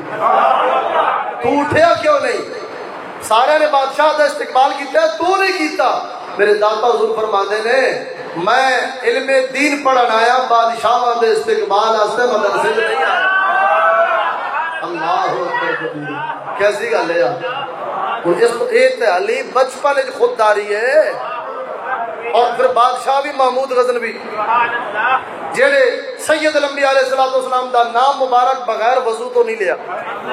تو اٹھیا کیوں نہیں؟ سارے نے بادشاہ دا استقبال کیتا ہے تو نہیں کیتا. میرے داتا حضور فرماندے نے میں علم دین پڑھن آیا بادشاہ دے استقبال واسطے مدرسے میں نہیں آیا. اللہ اکبر کیسی گل ہے یار. یہ علی بچپن وچ خودداری ہے. اور پھر بادشاہ بھی محمود غزنوی جڑے سید الانبیاء علیہ الصلوۃ والسلام دا نام مبارک بغیر وضو تو نہیں لیا.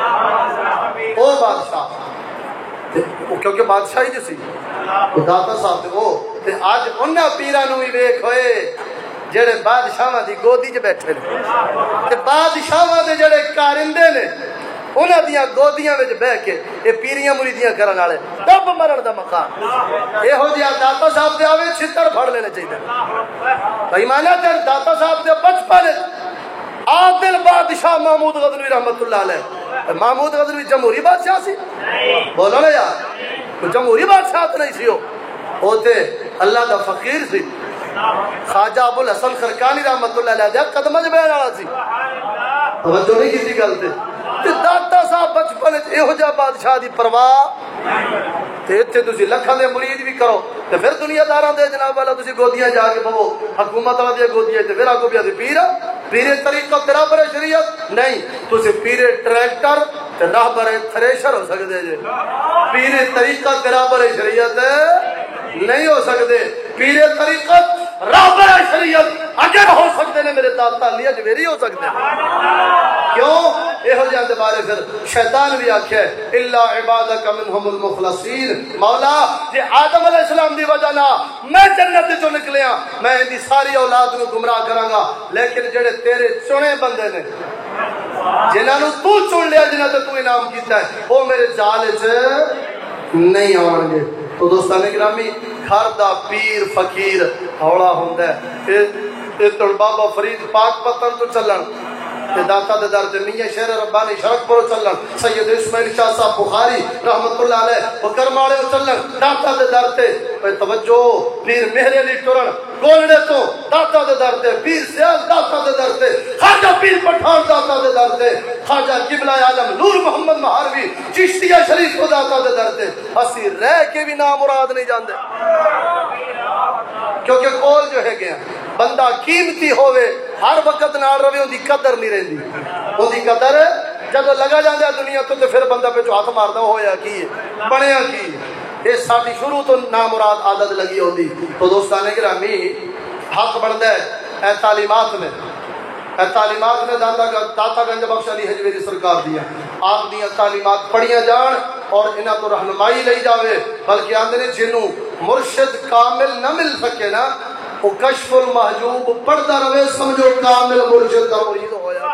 او بادشاہ کیونکہ بادشاہی جو سی داتا صاحب تے وہ تے اج انہاں پیراں نوں وی ویکھ ہوئے جڑے بادشاہاں دی گودی وچ بیٹھے نے تے بادشاہاں دے جڑے کارندے نے انہاں دیاں گودیاں وچ بیٹھ کے اے پیریاں مریدیاں کرن والے دب مرن دا مقام ایہو جہا داتا صاحب دے آوے چھتر پھڑ لینے چاہیے. بھائی مانا تے داتا صاحب دے بچپن عادل بادشاہ محمود غزنوی رحمت اللہ علیہ. محمود غزنوی جمہوری بادشاہ سی بولو نا یار جمہوری بادشاہ تو نہیں سی ہو ہوتے اللہ دا فقیر سی. خواجہ ابو الحسن خرقانی رحمت اللہ علیہ قدمہ جو بیان آنا سی توجہ نہیں کسی گل تے داتا صاحب بچپن یہو جہاں بادشاہ دی پرواہ تے اتنے تسی لکھاں دے مرید بھی کرو تے پھر دنیا داراں دے جناب والا تسی گودیاں جا کے بہو حکومت والا دی گودیاں تے پھر آگو بھی آدھی پیر پیر طریقہ تیرا پر شریعت نہیں تسی پیر ٹریکٹر تے راہبر تھریشر ہو سکتے جے، پیر طریقت راہبر شریعت نہیں ہو سکتے. پیر طریقت راہبر شریعت اگر ہو سکتے نے میرے داتا علی اجمیری ہو سکتے ہیں. کیوں؟ یہ ہو جاتے بارے پھر شیطان بھی آکھے الا عبادک منہم المخلصین. مولا جی آدم علیہ السلام دی وجہ نہ میں جنت چوں نکلیا، میں دی ساری اولاد کو گمراہ کراں گا، لیکن جڑے تیرے چنے بندے نے جنہاں نو تو چن لیا، جنہاں تے تو انعام کیتا ہے، وہ میرے جال وچ نہیں آون گے. تو دوستان گرامی گھر دا پیر فقیر ہولا ہوندا ہے. اے تو بابا فرید پاک پتن تو چلن، تے داتا دے در تے میاں شیر ربانی شرک پرو چلن، سید اسماعیل شاہ صاحب بخاری رحمت اللہ علیہ وہ کرماڑے چلن داتا دے در تے. اے توجہ پیر مہر علی ٹرن گولڑے تو داتا دے در تے، پیر سیال داتا دے در تے، خواجہ پیر پٹھان داتا دے در تے، خواجہ قبلہ عالم نور محمد مہاروی چشتیہ شریف کو داتا دے در تے. اسی رہ کے بھی نامراد نہیں جاندے، کیونکہ کول جو ہے گیا بندہ قیمتی ہوئے ہر وقت نال روے ان دی قدر نہیں رہندی. ان دی قدر جب لگا جاندے دنیا تو پھر بندہ پہ ہاتھ ماردا ہویا کی بنیا کی. یہ ساری شروع تو نامراد عادت لگی ہوندی. تو دوستان گرامی حق بندا ہے اے تعلیمات میں، اے تعلیمات میں داتا داتا گنج بخش علی حجویری سرکار دیا آپ دیا تعلیمات پڑھیاں جان اور انہاں تو رہنمائی لئی جاوے. بلکہ آندے نے جنوں مرشد کامل نہ مل سکے نا وہ کشف المحجوب پڑھتا رہے سمجھو کامل مرشد کا مرید ہویا.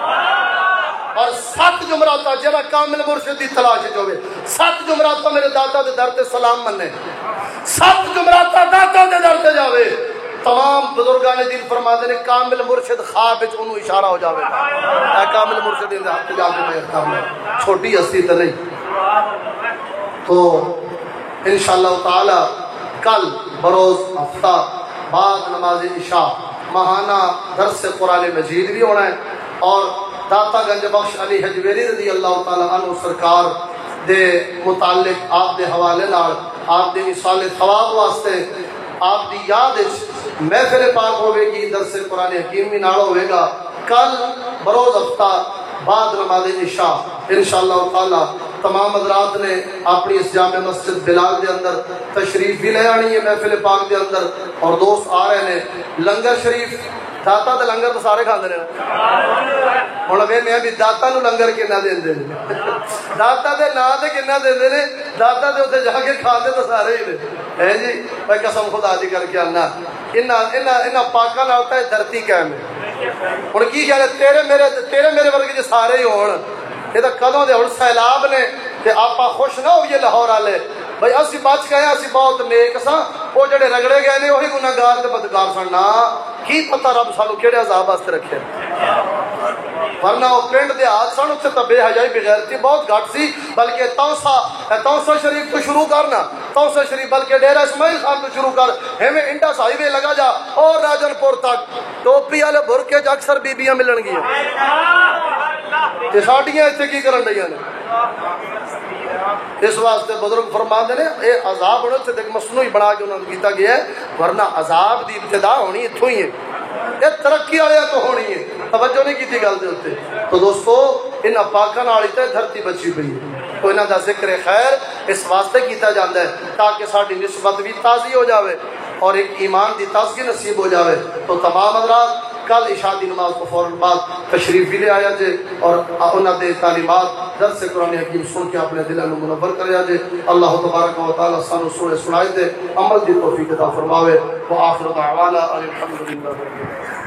اور سات جمراتا جڑا کامل مرشد دی تلاش وچ ہوے، سات جمراتا میرے داتا دے در تے سلام مننے، سات جمراتا داتا دے در تے جاوے. تمام بزرگان دین فرماتے نے کامل مرشد خواب وچ اونوں اشارہ ہو جاوے گا. اے کامل مرشد دے ہاتھ جا کے میں کام چھوٹی ہستی تے نہیں. تو انشاءاللہ تعالی کل بروز ہفتہ بعد نماز عشاء ماہانہ درس قرآن مجید بھی ہونا ہے، اور داتا گنج بخش علی حجویری رضی اللہ تعالی عنہ سرکار دے متعلق آپ دے حوالے نال آپ دے مثال ثواب واسطے آپ دی یاد محفل پاک ہوے گی، درس قرآن حکیم بھی نال ہوے گا کل بروز ہفتہ بعد نماز عشاء انشاءاللہ تعالی. تمام حضرات نے اپنی اس جامع مسجد بلال دے اندر تشریف بھی لے آنی ہے محفل پاک دے اندر، اور دوست آ رہے ہیں. لنگر شریف داتا دے لنگر تو سارے کھاندے نے، ہن وے میں بھی داتا نو لنگر کنا دیندے نے، داتا دے نا تے کنا دیندے نے، داتا دے اوتے جا کے کھاندے تو سارے ہی نے. ہے جی میں قسم خدا دی کر کے آنا انہاں انہاں انہاں پاکاں نال تے دھرتی قائم ہے. ہن کی خیال ہے تیرے میرے تیرے میرے ورگے جو سارے ہی ہون، یہ تو کدوں دے ہن سیلاب نے تے آپا خوش نہ ہوئیے لاہور والے بھائی اسی بچ گئے اسی بہت نیک ساں، وہ جڑے رگڑے گئے نے وہی گناہگار تے بدکار سن. نہ کی پتہ رب سانو کیڑے عذاب واسطے رکھے، ورنہ وہ پنڈ دے ہاتھ سن اتنے تو بے حیائی بغیرتی بہت گھٹ سی. بلکہ توسا توسا شریف تو شروع کرنا، توسا شریف بلکہ ڈیرہ اسماعیل خان تو شروع کر، ہمیں انڈس ہائی وے لگا جا اور راجن پور تک ٹوپی والے برقے چ اکثر بیبیاں ملن گیا تے ساڈیاں اتنے کی کرن ڈیاں نے. اس واسطے بزرگ فرماتے ہیں اے عذاب ہونے سے دیکھ مصنوعی بنا کے انہوں نے کیتا گیا ہے، ورنہ عذاب دی ابتدا ہونی اتھوں ہی ہے، یہ ترقی والے تو ہونی ہے. توجہ نہیں کیتی گل دے اوتے. تو دوستو انہاں پاکاں نال تے دھرتی بچی پئی ہے، تو انہاں دا ذکر خیر اس واسطے کیتا جاندا ہے تاکہ ساڈی نسبت بھی تازی ہو جاوے اور ایک ایمان دی تازگی نصیب ہو جاوے. تو تمام حضرات کل عشاء دی نماز کو فوراً بعد تشریف بھی لے آیا جے اور انہاں دے تعلیمات درس قرآن حکیم سن کے اپنے دلوں منور کریا جے. اللہ تبارک و تعالی سانو سنے سنائے دے عمل دی توفیق عطا فرماوے. وآخر دعوانا الحمدللہ.